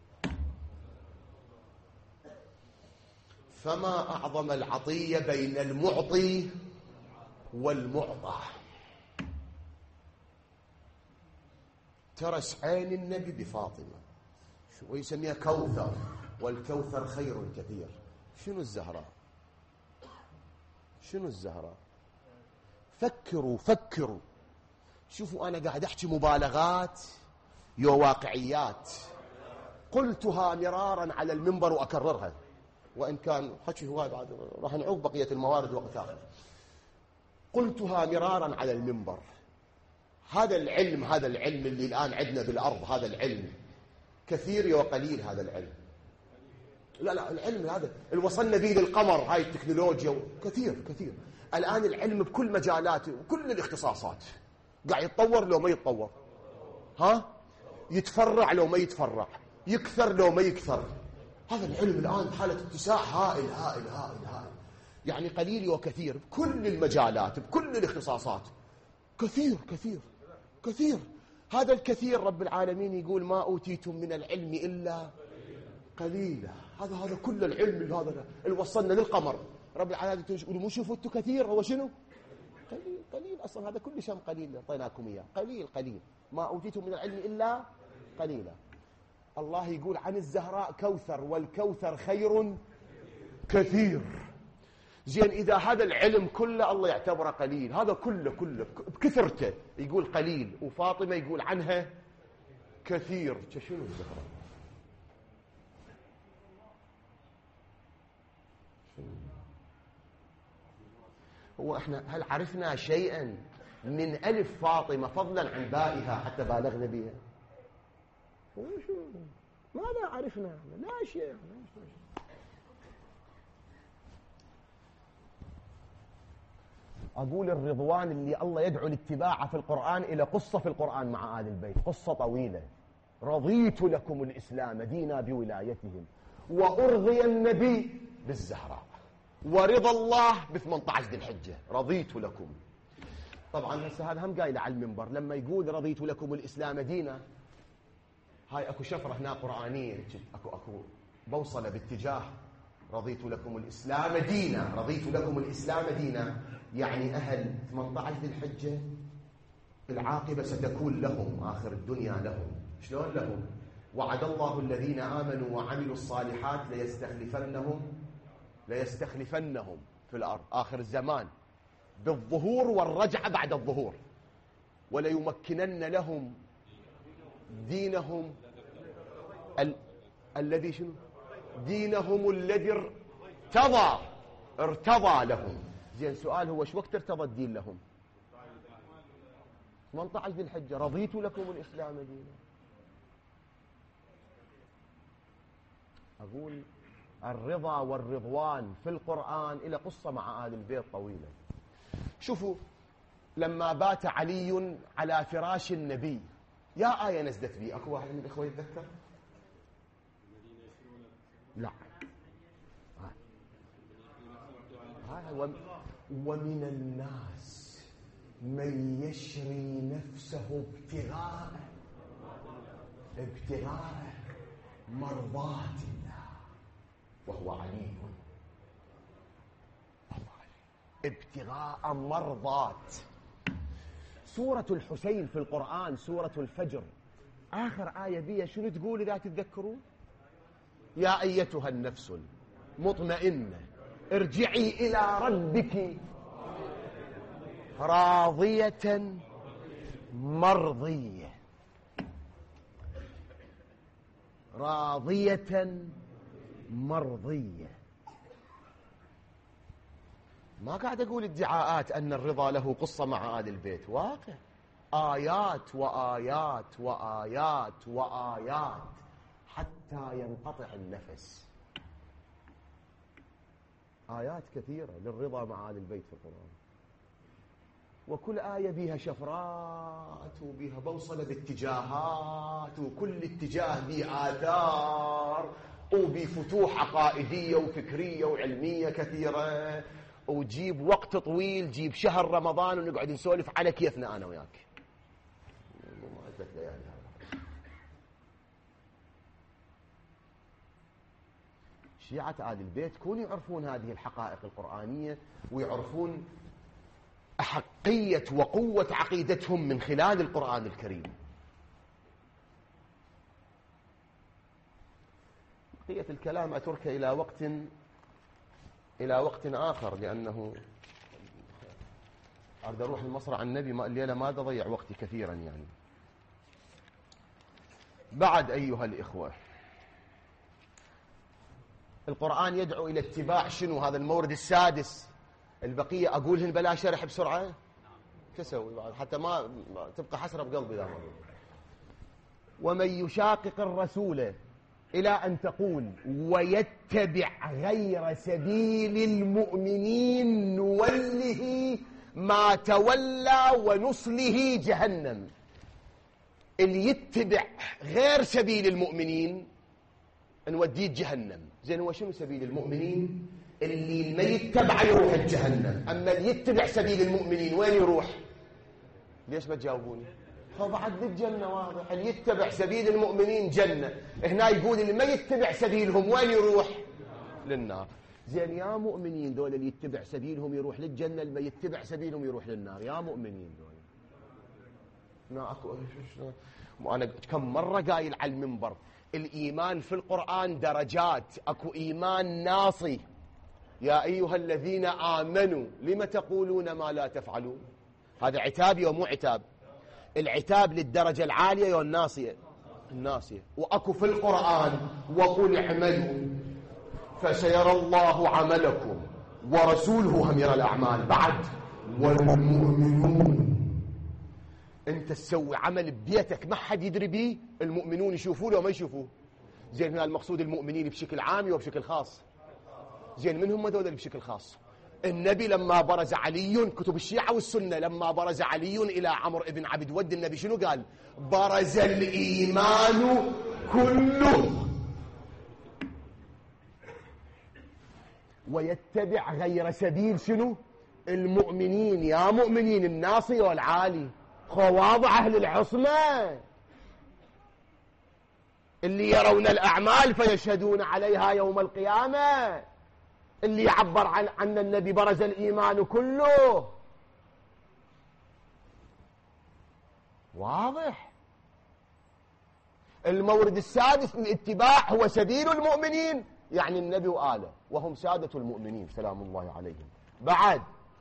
فما أعظم العطية بين المعطي والمعطى. ترس عين النبي بفاطمة، شو يسميها كوثر، والكوثر خير كثير. شنو الزهراء؟ شنو الزهراء؟ فكروا فكروا. شوفوا أنا قاعد أحكي مبالغات يو واقعيات، قلتها مرارا على المنبر وأكررها، وإن كان حكي هواي بعد راح نعوق بقية الموارد وقت آخر. قلتها مرارا على المنبر. هذا العلم، هذا العلم اللي الآن عندنا بالأرض، هذا العلم كثير وقليل. هذا العلم لا العلم هذا اللي وصلنا به للقمر، هاي التكنولوجيا كثير كثير. الآن العلم بكل مجالاته وكل الاختصاصات قاعد يتطور لو ما يتطور، يتفرع لو ما يتفرع، يكثر لو ما يكثر. هذا العلم الآن بحالة اتساع هائل هائل هائل هائل، يعني قليل وكثير بكل المجالات بكل الاختصاصات، كثير كثير كثير. هذا الكثير رب العالمين يقول ما أوتيتم من العلم إلا قليلا. هذا كل العلم هذا اللي وصلنا للقمر. رب العالمين يقول مو شوفوا انتم كثير، هو شنو؟ قليل قليل. أصلا هذا كل شيء قليل أعطيناكم إياه، قليل قليل. ما أوتيتم من العلم إلا قليلا. الله يقول عن الزهراء كوثر، والكوثر خير كثير. زين إذا هذا العلم كله الله يعتبره قليل، هذا كله بكثرته يقول قليل، وفاطمة يقول عنها كثير، شنو الزهراء؟ هو احنا هل عرفنا شيئا من ألف فاطمة فضلا عن بائها حتى بالغنا بها؟ ماذا عرفنا؟ لا شيء. أقول الرضوان اللي الله يدعو الاتباع في القرآن إلى قصة في القرآن مع آل البيت، قصة طويلة. رضيت لكم الإسلام دينا بولايتهم، وأرضي النبي بالزهراء، ورضا الله ب18 ذي الحجة، رضيت لكم. طبعا هسه هذا هم قايله على المنبر لما يقول رضيت لكم الإسلام دينا. هاي اكو شفرة هنا قرآنية، اكو بوصلة باتجاه رضيت لكم الإسلام دينا. رضيت لكم الإسلام دينا يعني أهل 18 ذي الحجة العاقبة ستكون لهم، آخر الدنيا لهم. شلون لهم؟ وعد الله الذين آمنوا وعملوا الصالحات ليستخلفنهم في الأرض آخر الزمان بالظهور والرجعة بعد الظهور، وليمكنن لهم دينهم الذي شنو؟ دينهم الذي ارتضى لهم. زين سؤال، هو شو وقت ارتضى الدين لهم؟ 18 ذي الحجة. رضيت لكم الإسلام دينا. أقول الرضا والرضوان في القرآن إلى قصة مع آل البيت طويلة. شوفوا لما بات علي على فراش النبي، يا آية نزلت بي، أكو واحد من الإخوة يتذكر؟ لا. ومن الناس من يشري نفسه ابتغاء مرضات الله وهو علي. ابتغاء مرضات. سورة الحسين في القرآن سورة الفجر آخر آية بيها شنو تقول إذا تتذكرون؟ يا أيتها النفس المطمئنة ارجعي إلى ربك راضية مرضية. راضية مرضية. ما قاعد أقول ادعاءات أن الرضا له قصة مع آل البيت، واقع آيات وآيات وآيات وآيات حتى ينقطع النفس. آيات كثيرة للرضا مع آل البيت في القرآن، وكل آية بها شفرات وبها بوصلة باتجاهات، وكل اتجاه به آثار وبفتوح عقائدية وفكرية وعلمية كثيرة. وجيب وقت طويل، جيب شهر رمضان ونقعد نسولف على كيفنا أنا وياك. ما أثبت لي يعني هذا. شيعة آل البيت كونوا يعرفون هذه الحقائق القرآنية، ويعرفون أحقية وقوة عقيدتهم من خلال القرآن الكريم. بقية الكلام أترك إلى وقت آخر، لأنه أريد أروح المصرع النبي الليلة ما أضيع وقتي كثيرا يعني. بعد أيها الإخوة، القرآن يدعو إلى اتباع شنو؟ هذا المورد السادس. البقية أقولهن بلا شرح بسرعة كسوي بعد حتى ما تبقى حسرة بقلبي. ومن يشاقق الرسول إلى أن تقول ويتبع غير سبيل المؤمنين نوله ما تولى ونصله جهنم. اللي يتبع غير سبيل المؤمنين نوديه جهنم. زين هو شنو سبيل المؤمنين؟ اللي ما يتبع يروح الجهنم. أما اللي يتبع سبيل المؤمنين وين يروح؟ ليش ما تجاوبوني؟ هو بعد بالجنة واضح. اللي يتبع سبيل المؤمنين جنة. هنا يقول اللي ما يتبع سبيلهم وين يروح؟ للنار. زين يا مؤمنين دول اللي يتبع سبيلهم يروح للجنة، اللي ما يتبع سبيلهم يروح للنار. يا مؤمنين دول أنا كم مرة قايل على المنبر الإيمان في القرآن درجات. أكو إيمان ناصي، يا أيها الذين آمنوا لم تقولون ما لا تفعلون. هذا عتاب ومو عتاب. العتاب للدرجة العالية والناصية الناصية. وأكو في القرآن وقل اعملوا فسيرى الله عملكم ورسوله هم يرى الأعمال بعد والمؤمنون. أنت تسوي عمل ببيتك ما حد يدري به، المؤمنون يشوفوه وما يشوفوه. زين هنا المقصود المؤمنين بشكل عام وبشكل خاص. زين من هم ذول بشكل خاص؟ النبي لما برز علي، كتب الشيعة والسنة، لما برز علي إلى عمرو بن عبد ود النبي شنو قال؟ برز الإيمان كله. ويتبع غير سبيل شنو؟ المؤمنين. يا مؤمنين الناصي والعالي، خواضع أهل العصمة اللي يرون الأعمال فيشهدون عليها يوم القيامة. اللي يعبر عن النبي برز الإيمان كله. واضح. المورد السادس للاتباع هو سبيل المؤمنين، يعني النبي وآله وهم سادة المؤمنين سلام الله عليهم. بعد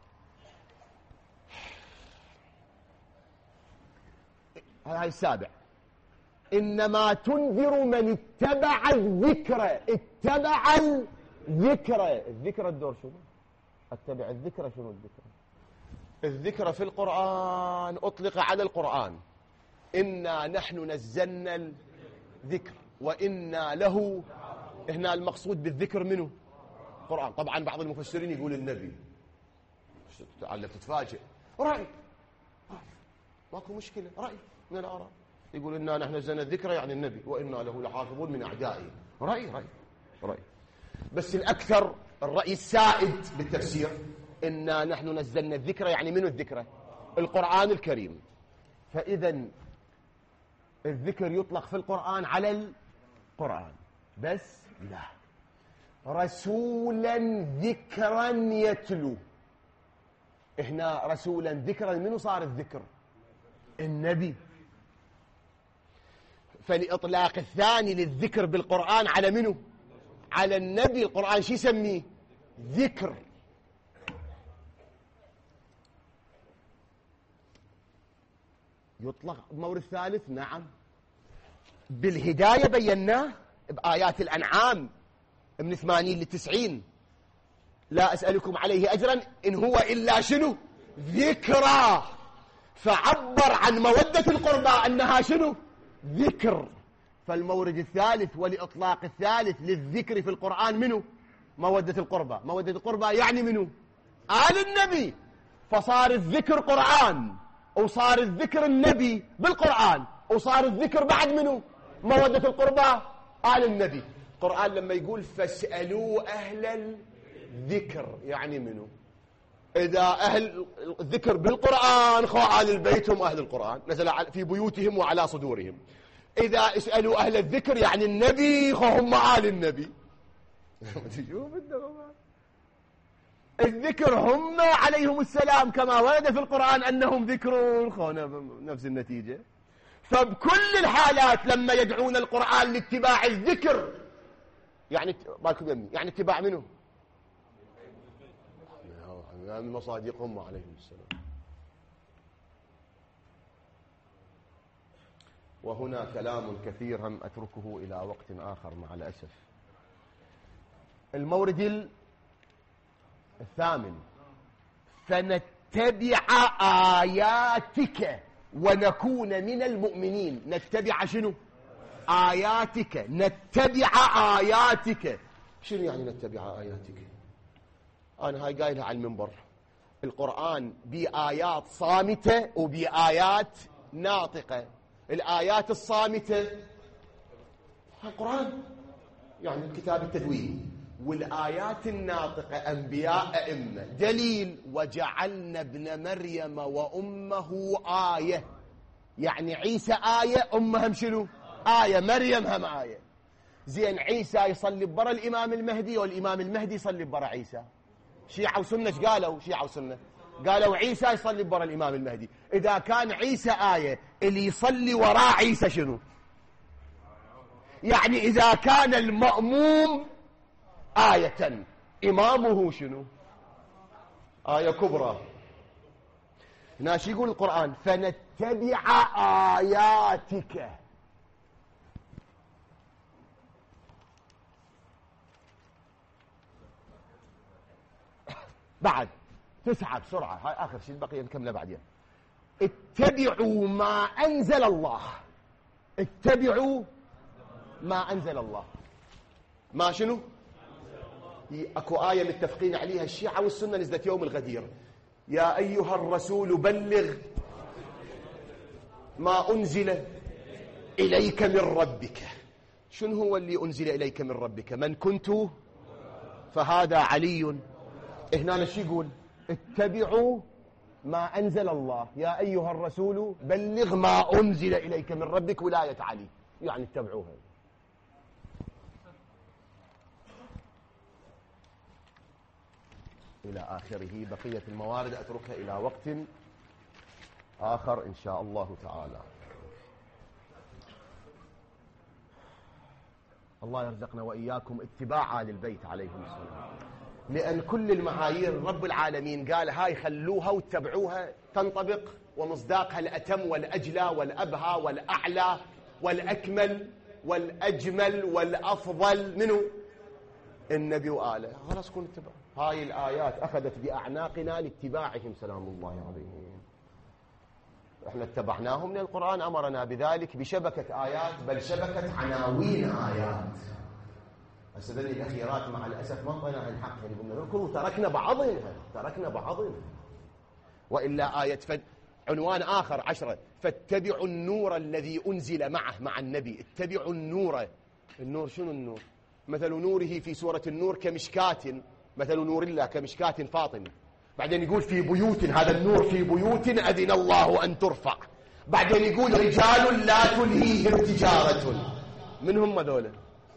هاي السابع، إنما تنذر من اتبع الذكر. اتبع الذكر. الذكر الدور شنو؟ اتبع الذكر. شنو الذكر؟ الذكر في القرآن أطلق على القرآن. إنا نحن نزلنا الذكر وإنا له. هنا المقصود بالذكر منه القرآن. طبعا بعض المفسرين يقول النبي. تعال تتفاجئ رأي ماكو مشكلة. رأي من الآراء يقول إنا نحن نزلنا الذكر يعني النبي وإنا له لحافظون من أعدائه. رأي. بس الأكثر الرأي السائد بالتفسير إنا نحن نزلنا الذكر يعني منه الذكر؟ القرآن الكريم. فإذا الذكر يطلق في القرآن على القرآن بس لا. رسولا ذكرا يتلو. هنا رسولا ذكرا منه صار الذكر؟ النبي. فالإطلاق الثاني للذكر بالقرآن على منه؟ على النبي. القرآن شو يسميه؟ ذكر. يطلق المورد الثالث نعم بالهداية بيناه بآيات الأنعام من 80 ل 90. لا أسألكم عليه أجرا إن هو إلا شنو؟ ذكرى. فعبر عن مودة القربى أنها شنو؟ ذكر. فالمورد الثالث والإطلاق الثالث للذكر في القرآن منه؟ مودة القربى. مودة القربى يعني منه؟ آل النبي. فصار الذكر قرآن وصار الذكر النبي بالقرآن وصار الذكر بعد منه؟ مودة القربى آل النبي. القرآن لما يقول فاسألوا أهل الذكر يعني منه؟ إذا أهل الذكر بالقرآن خو آل البيت هم أهل القرآن نزل في بيوتهم وعلى صدورهم. إذا اسألوا أهل الذكر يعني النبي خو هم آل النبي. الذكر هم عليهم السلام كما ورد في القرآن أنهم ذكرون خونا نفس النتيجة. فبكل الحالات لما يدعون القرآن لاتباع الذكر يعني بالكم يمي يعني اتباع منه؟ من مصادقهم عليهم السلام. وهنا كلام كثير هم أتركه إلى وقت آخر مع الأسف. المورد الثامن فنتبع آياتك ونكون من المؤمنين. نتبع شنو؟ آياتك نتبع آياتك. شنو يعني نتبع آياتك؟ أنا هاي قايلها على المنبر. القرآن بآيات صامتة وبآيات ناطقة. الآيات الصامتة القرآن يعني الكتاب التدوين، والآيات الناطقة أنبياء أئمة. دليل: وجعلنا ابن مريم وأمه آية، يعني عيسى آية، أمهم شنو؟ آية. مريم هم آية. زين، عيسى يصلي برا الإمام المهدي والإمام المهدي يصلي برا عيسى. شيعة وسنة ايش قالوا؟ شيعة وسنة قالوا عيسى يصلي برا الإمام المهدي. إذا كان عيسى آية، اللي يصلي وراء عيسى شنو؟ يعني إذا كان المأموم آية، إمامه شنو؟ آية كبرى. هنا شو يقول القرآن؟ فنتبع آياتك. بعد 9 بسرعة، هاي آخر شيء، البقية نكمله بعدين. اتبعوا ما أنزل الله. اتبعوا ما أنزل الله. ما شنو؟ أكو آية متفقين عليها الشيعة والسنة، نزلت يوم الغدير: يا أيها الرسول بلغ ما أنزل إليك من ربك. شنو هو اللي أنزل إليك من ربك؟ من كنت فهذا علي. هنا شو يقول؟ اتبعوا ما أنزل الله. يا أيها الرسول بلغ ما أنزل إليك من ربك، ولاية علي، يعني اتبعوها. إلى آخره. بقية الموارد أتركها إلى وقت آخر إن شاء الله تعالى. الله يرزقنا وإياكم اتباع آل البيت عليهم السلام، لأن كل المعايير رب العالمين قال هاي خلوها واتبعوها تنطبق، ومصداقها الأتم والأجلى والأبهى والأعلى والأكمل والأجمل والأفضل منه النبي وآله. خلاص كن اتبع. هاي الآيات أخذت بأعناقنا لاتباعهم سلام الله عليهم. احنا اتبعناهم لأن القرآن أمرنا بذلك بشبكة آيات، بل شبكة عناوين آيات. السنين الأخيرات مع الأسف ما انطيناها الحق، يعني قلنا لكم تركنا بعضها. وإلا آية عنوان آخر 10: فاتبعوا النور الذي أنزل معه، مع النبي. اتبعوا النور. النور شنو النور؟ مثل نوره في سورة النور كمشكاة، مثل نور الله كمشكاة فاطمة. بعدين يقول في بيوت، هذا النور في بيوت أذن الله أن ترفع. بعدين يقول رجال لا تلهيهم تجارة. من هم ذولا؟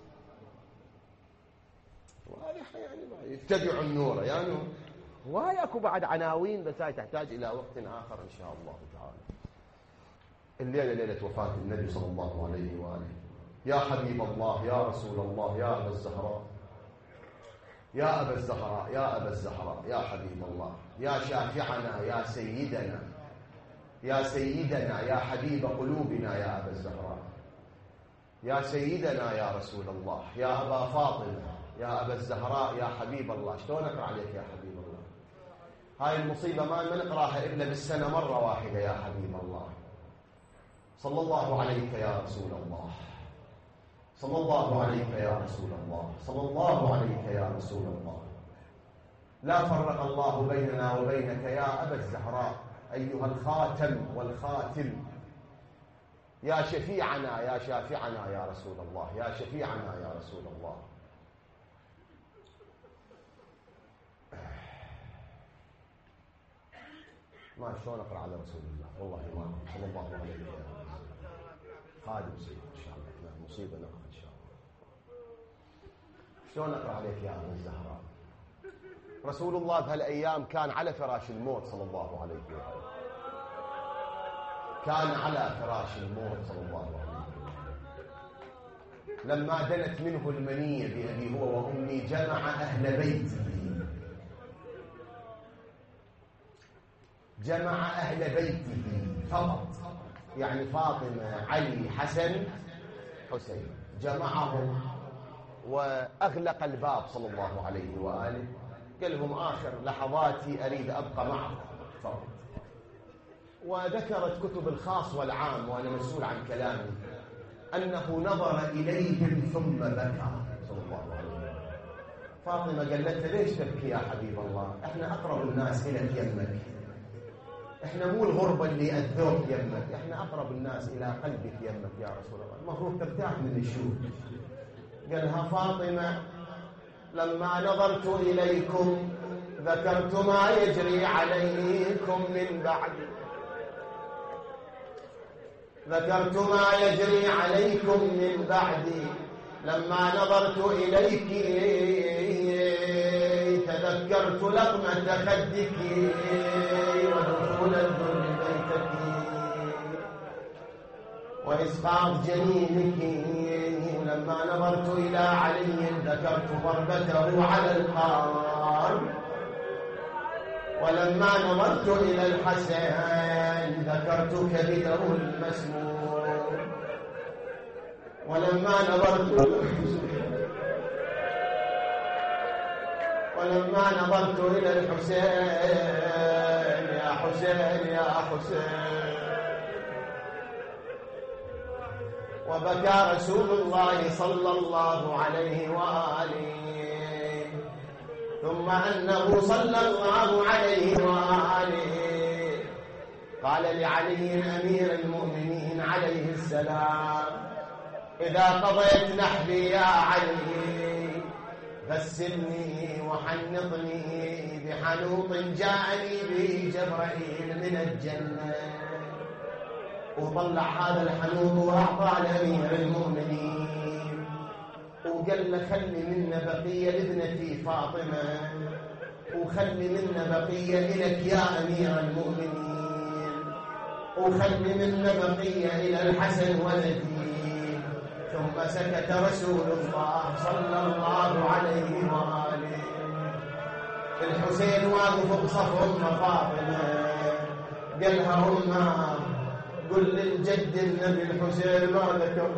اتبعوا النور يعني. وياكو بعد عناوين، بس هاي تحتاج إلى وقت آخر إن شاء الله تعالى. الليلة ليلة وفاة النبي صلى الله عليه وآله. يا حبيب الله، يا رسول الله، يا أبا الزهراء، يا أبا الزهراء، يا أبا الزهراء، يا حبيب الله، يا شافعنا، يا سيدنا، يا سيدنا، يا حبيب قلوبنا، يا أبا الزهراء، يا سيدنا، يا رسول الله، يا أبا فاطمة، يا أبا الزهراء، يا حبيب الله. شلون أقرأ عليك يا حبيب الله؟ هاي المصيبة ما نقراها إلا بالسنة مرة واحدة. يا حبيب الله، صلى الله عليك يا رسول الله، صلى الله عليك يا رسول الله، صلى الله عليك يا رسول الله. لا فرق الله بيننا وبينك يا أبا الزهراء أيها الخاتم والخاتم. يا شفيعنا، يا شافعنا يا رسول الله، يا شفيعنا يا رسول الله. ما شلون أقرأ على رسول الله؟ والله ما صلى الله عليه وسلم. خادم سيد إن شاء الله. مصيبة نقف إن شاء الله. شلون أقرأ عليك يا أبا الزهراء؟ رسول الله بهالأيام كان على فراش الموت صلى الله عليه وسلم. كان على فراش الموت صلى الله عليه وسلم. لما دنت منه المنية بأبي هو وأمي جمع أهل بيته، جمع أهل بيته فقط، يعني فاطمة، علي، حسن، حسين، جمعهم وأغلق الباب صلى الله عليه وآله. قال لهم آخر لحظاتي أريد أبقى معكم فقط. وذكرت كتب الخاص والعام، وأنا مسؤول عن كلامي، أنه نظر إليهم ثم بكى صلى الله عليه وسلم. فاطمة قالت له ليش تبكي يا حبيب الله؟ احنا أقرب الناس إليك يمك، احنا مو الغربة اللي أذوك يمك، احنا أقرب الناس إلى قلبك يمك يا رسول الله، المفروض ترتاح من الشوق. قالها فاطمة لما نظرت إليكم ذكرت ما يجري عليكم من بعدي، ذكرت ما يجري عليكم من بعدي، لما نظرت إليك تذكرت لقمة خدك ودخول الذل بيتك وإسقاط جنينك، ولما نظرت إلى علي ذكرت ضربته على القار، ولما نظرت إلى الحسن ذكرت كبده المسموم، ولما نظرت إلى الحسين يا حسين يا حسين، وبكى رسول الله صلى الله عليه وآله، ثم أنه صلى الله عليه وآله قال لعلي أمير المؤمنين عليه السلام إذا قضيت نحبي يا علي غسلني وحنطني بحنوط جاءني به جبرائيل من الجنة، وطلع هذا الحنوط وأعطى لأمير المؤمنين، وقال له خلي منا بقية لابنتي فاطمة، وخلي منا بقية إلك يا أمير المؤمنين، وخلي منا بقية إلى الحسن ولدي. ثم سكت رسول الله صلى الله عليه وآله. الحسين واقف بصف أم فاطمة قال لها أمه قل للجد النبي الحسين ما ذكر.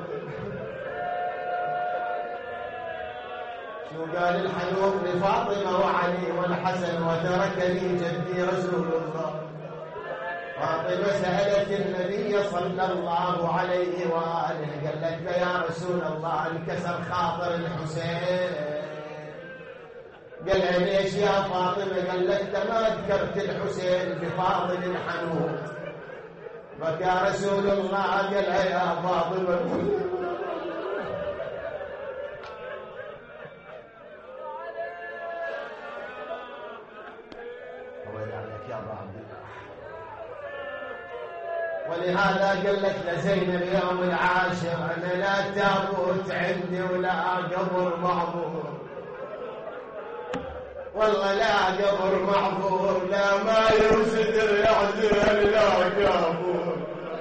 شو قال الحنوف لفاطمة وعلي والحسن وتركني جدي رسول الله. فاطمة سألت النبي صلى الله عليه وآله قالت له يا رسول الله انكسر خاطر الحسين. قال لها ليش يا فاطمة؟ قالت له ما ذكرت الحسين بفاضل الحنوف. بكى رسول الله قال لها يا فاطمة ولهذا قال لك لزينب يوم العاشر أنا لا تابوت عندي ولا قبر معبور، والله لا قبر معبور لا ما يوسدر يعزل لا قبور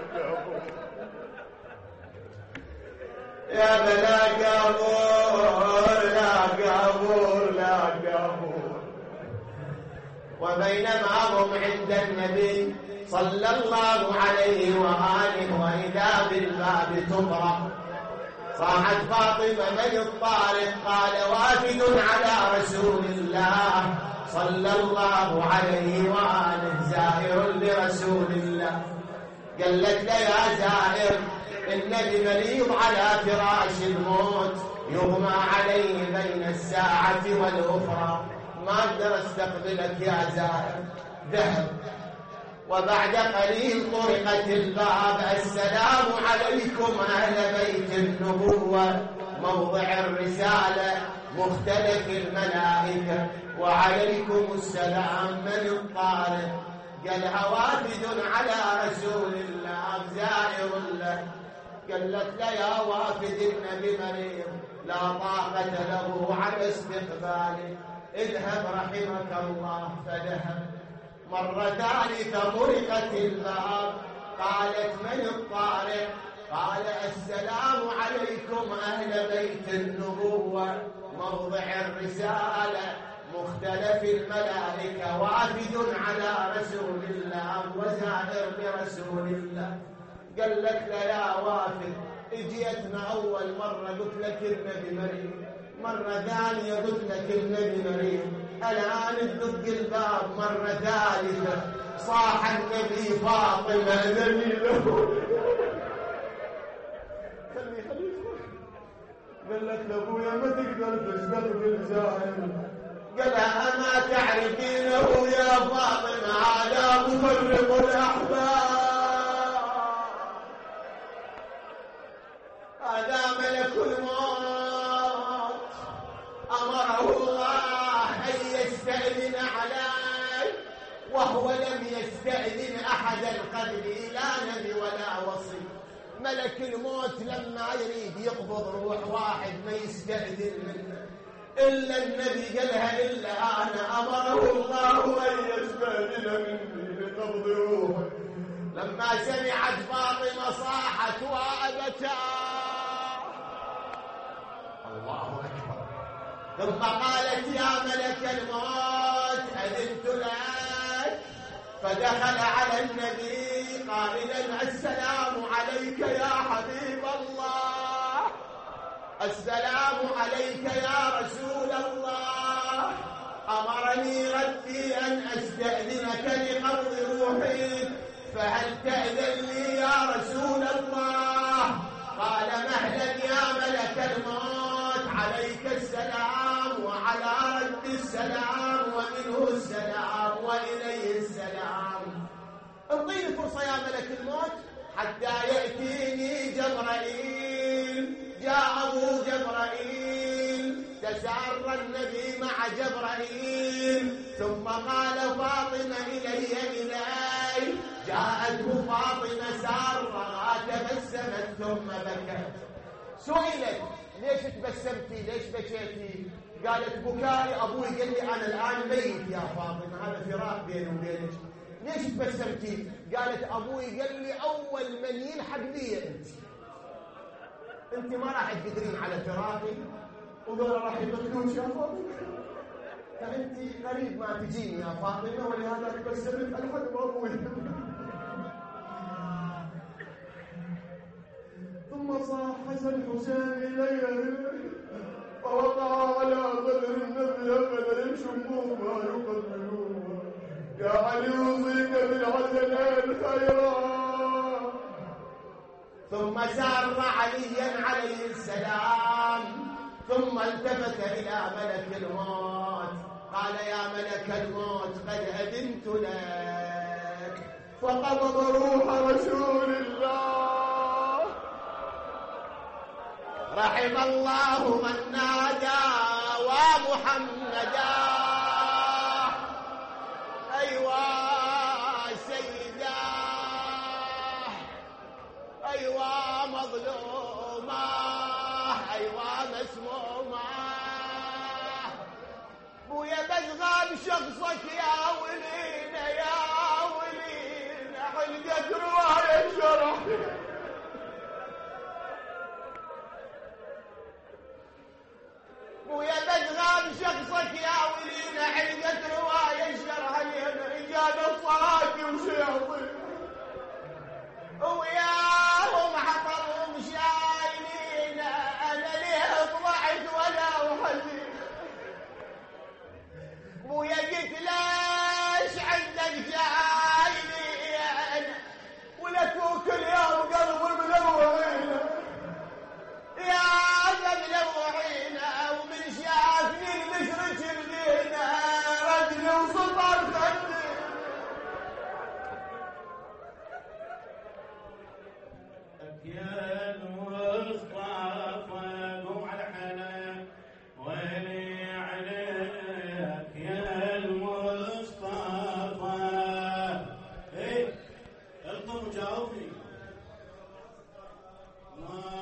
يا بلا قبور لا قبور لا قبور. وبينما هم عند النبي صلى الله عليه وآله وإذا بالباب تطرق صاحت فاطمة من الطارق؟ قال وافد على رسول الله صلى الله عليه وآله زائر لرسول الله. قالت له يا زائر النبي مريض على فراش الموت يغمى عليه بين الساعة والأخرى ما أقدر استقبلك يا زائر. ذهب وبعد قليل طرقت الباب السلام عليكم أهل بيت النبوة موضع الرسالة مختلف الملائكة وعليكم السلام من الطارق؟ قال وافد على رسول الله زائر له. قالت لا يا وافد النبي مريض لا طاقة له على استقباله اذهب رحمك الله. فذهب. مرة ثالثة طرقت الباب قالت من الطارق؟ قال السلام عليكم أهل بيت النبوة موضع الرسالة مختلف الملائكة وافد على رسول الله وزائر برسول الله. قالت له يا وافد اجيتنا أول مرة قلت لك النبي مريض، مرة ثانية قلت لك النبي مريض، الآن تدق الباب مرة ثالثة صاح النبي فاطمة ذليله. خلي قال لك لابويا ما تقدر تستقبل زائر. قالها ما تعرفينه يا فاطمة هذا مفرق الأحباب، هذا ملك الموت أمره الله أن يستأذن عليه، وهو لم يستأذن أحدا قبلي لا نبي ولا وصي. ملك الموت لما يريد يقبض روح واحد ما يستأذن منه إلا النبي قالها إلا أنا أمره الله أن يستأذن مني لقبض روحه. لما سمعت فاطمة صاحت وأبتا الله أكبر، ثم قالت يا ملك الموت أذنت لك، فدخل على النبي قائلا السلام عليك يا حبيب الله، السلام عليك يا رسول الله، أمرني ربي أن أستأذنك لقبض روحي، فهل تأذن لي يا رسول الله؟ قال مهلا يا ملك الموت، عليك السلام وعلى رب السلام ومنه السلام وإليه السلام. انطيني فرصة يا ملك الموت حتى يأتيني جبرائيل. جاء أبو جبرائيل، تسار النبي مع جبرائيل، ثم قال فاطمة إلي. جاءته فاطمة سارة تبسمت ثم بكت. سئلت ليش تبسمتي ليش بكيتي؟ قالت بكائي أبوي قال لي أنا الآن ميت يا فاطمة، هذا فراق بيني وبينك. ليش تبسمتي؟ قالت أبوي قال لي أول من يلحق لي أنت ما راح تقدرين على فراقي وذولا راح يقتلوك يا فاطمة، فأنت قريب ما تجيني يا فاطمة، ولهذا تبسمت الحق أبوي. ثم صاح الحسين إليه فوقع على قدر النبي قدر شموه ما يقبلوه، يا علي أوصيك بالعسل خيرا. ثم سار عليا عليه السلام، ثم التفت إلى ملك الموت قال يا ملك الموت قد أذنت لك، فقبض روح رسول الله. رحم الله من نادى ومحمدا، أيوا سيدا أيوا مظلومة أيوا مسمومة. بويا بزغاب شخصك يا ولينا يا ولينا، حلقة رواية الشرح. بويا بزغاب شخصك يا ولينا، حلقة رواية الشرح. إجابة صلاتي وشيطي وياهم حطرهم شايلين، أنا ليه طلعت ولا وحزين. بويا قلت ليش عندك جايلين، ولكوا كل يوم قلب ملوعين يا ملوعين، ومن شافني المشرك الدينا رجل وسطر خدي. يا المصطفى قوم على حنان ويلي عليك يا المصطفى. ايه الطم جاوبني.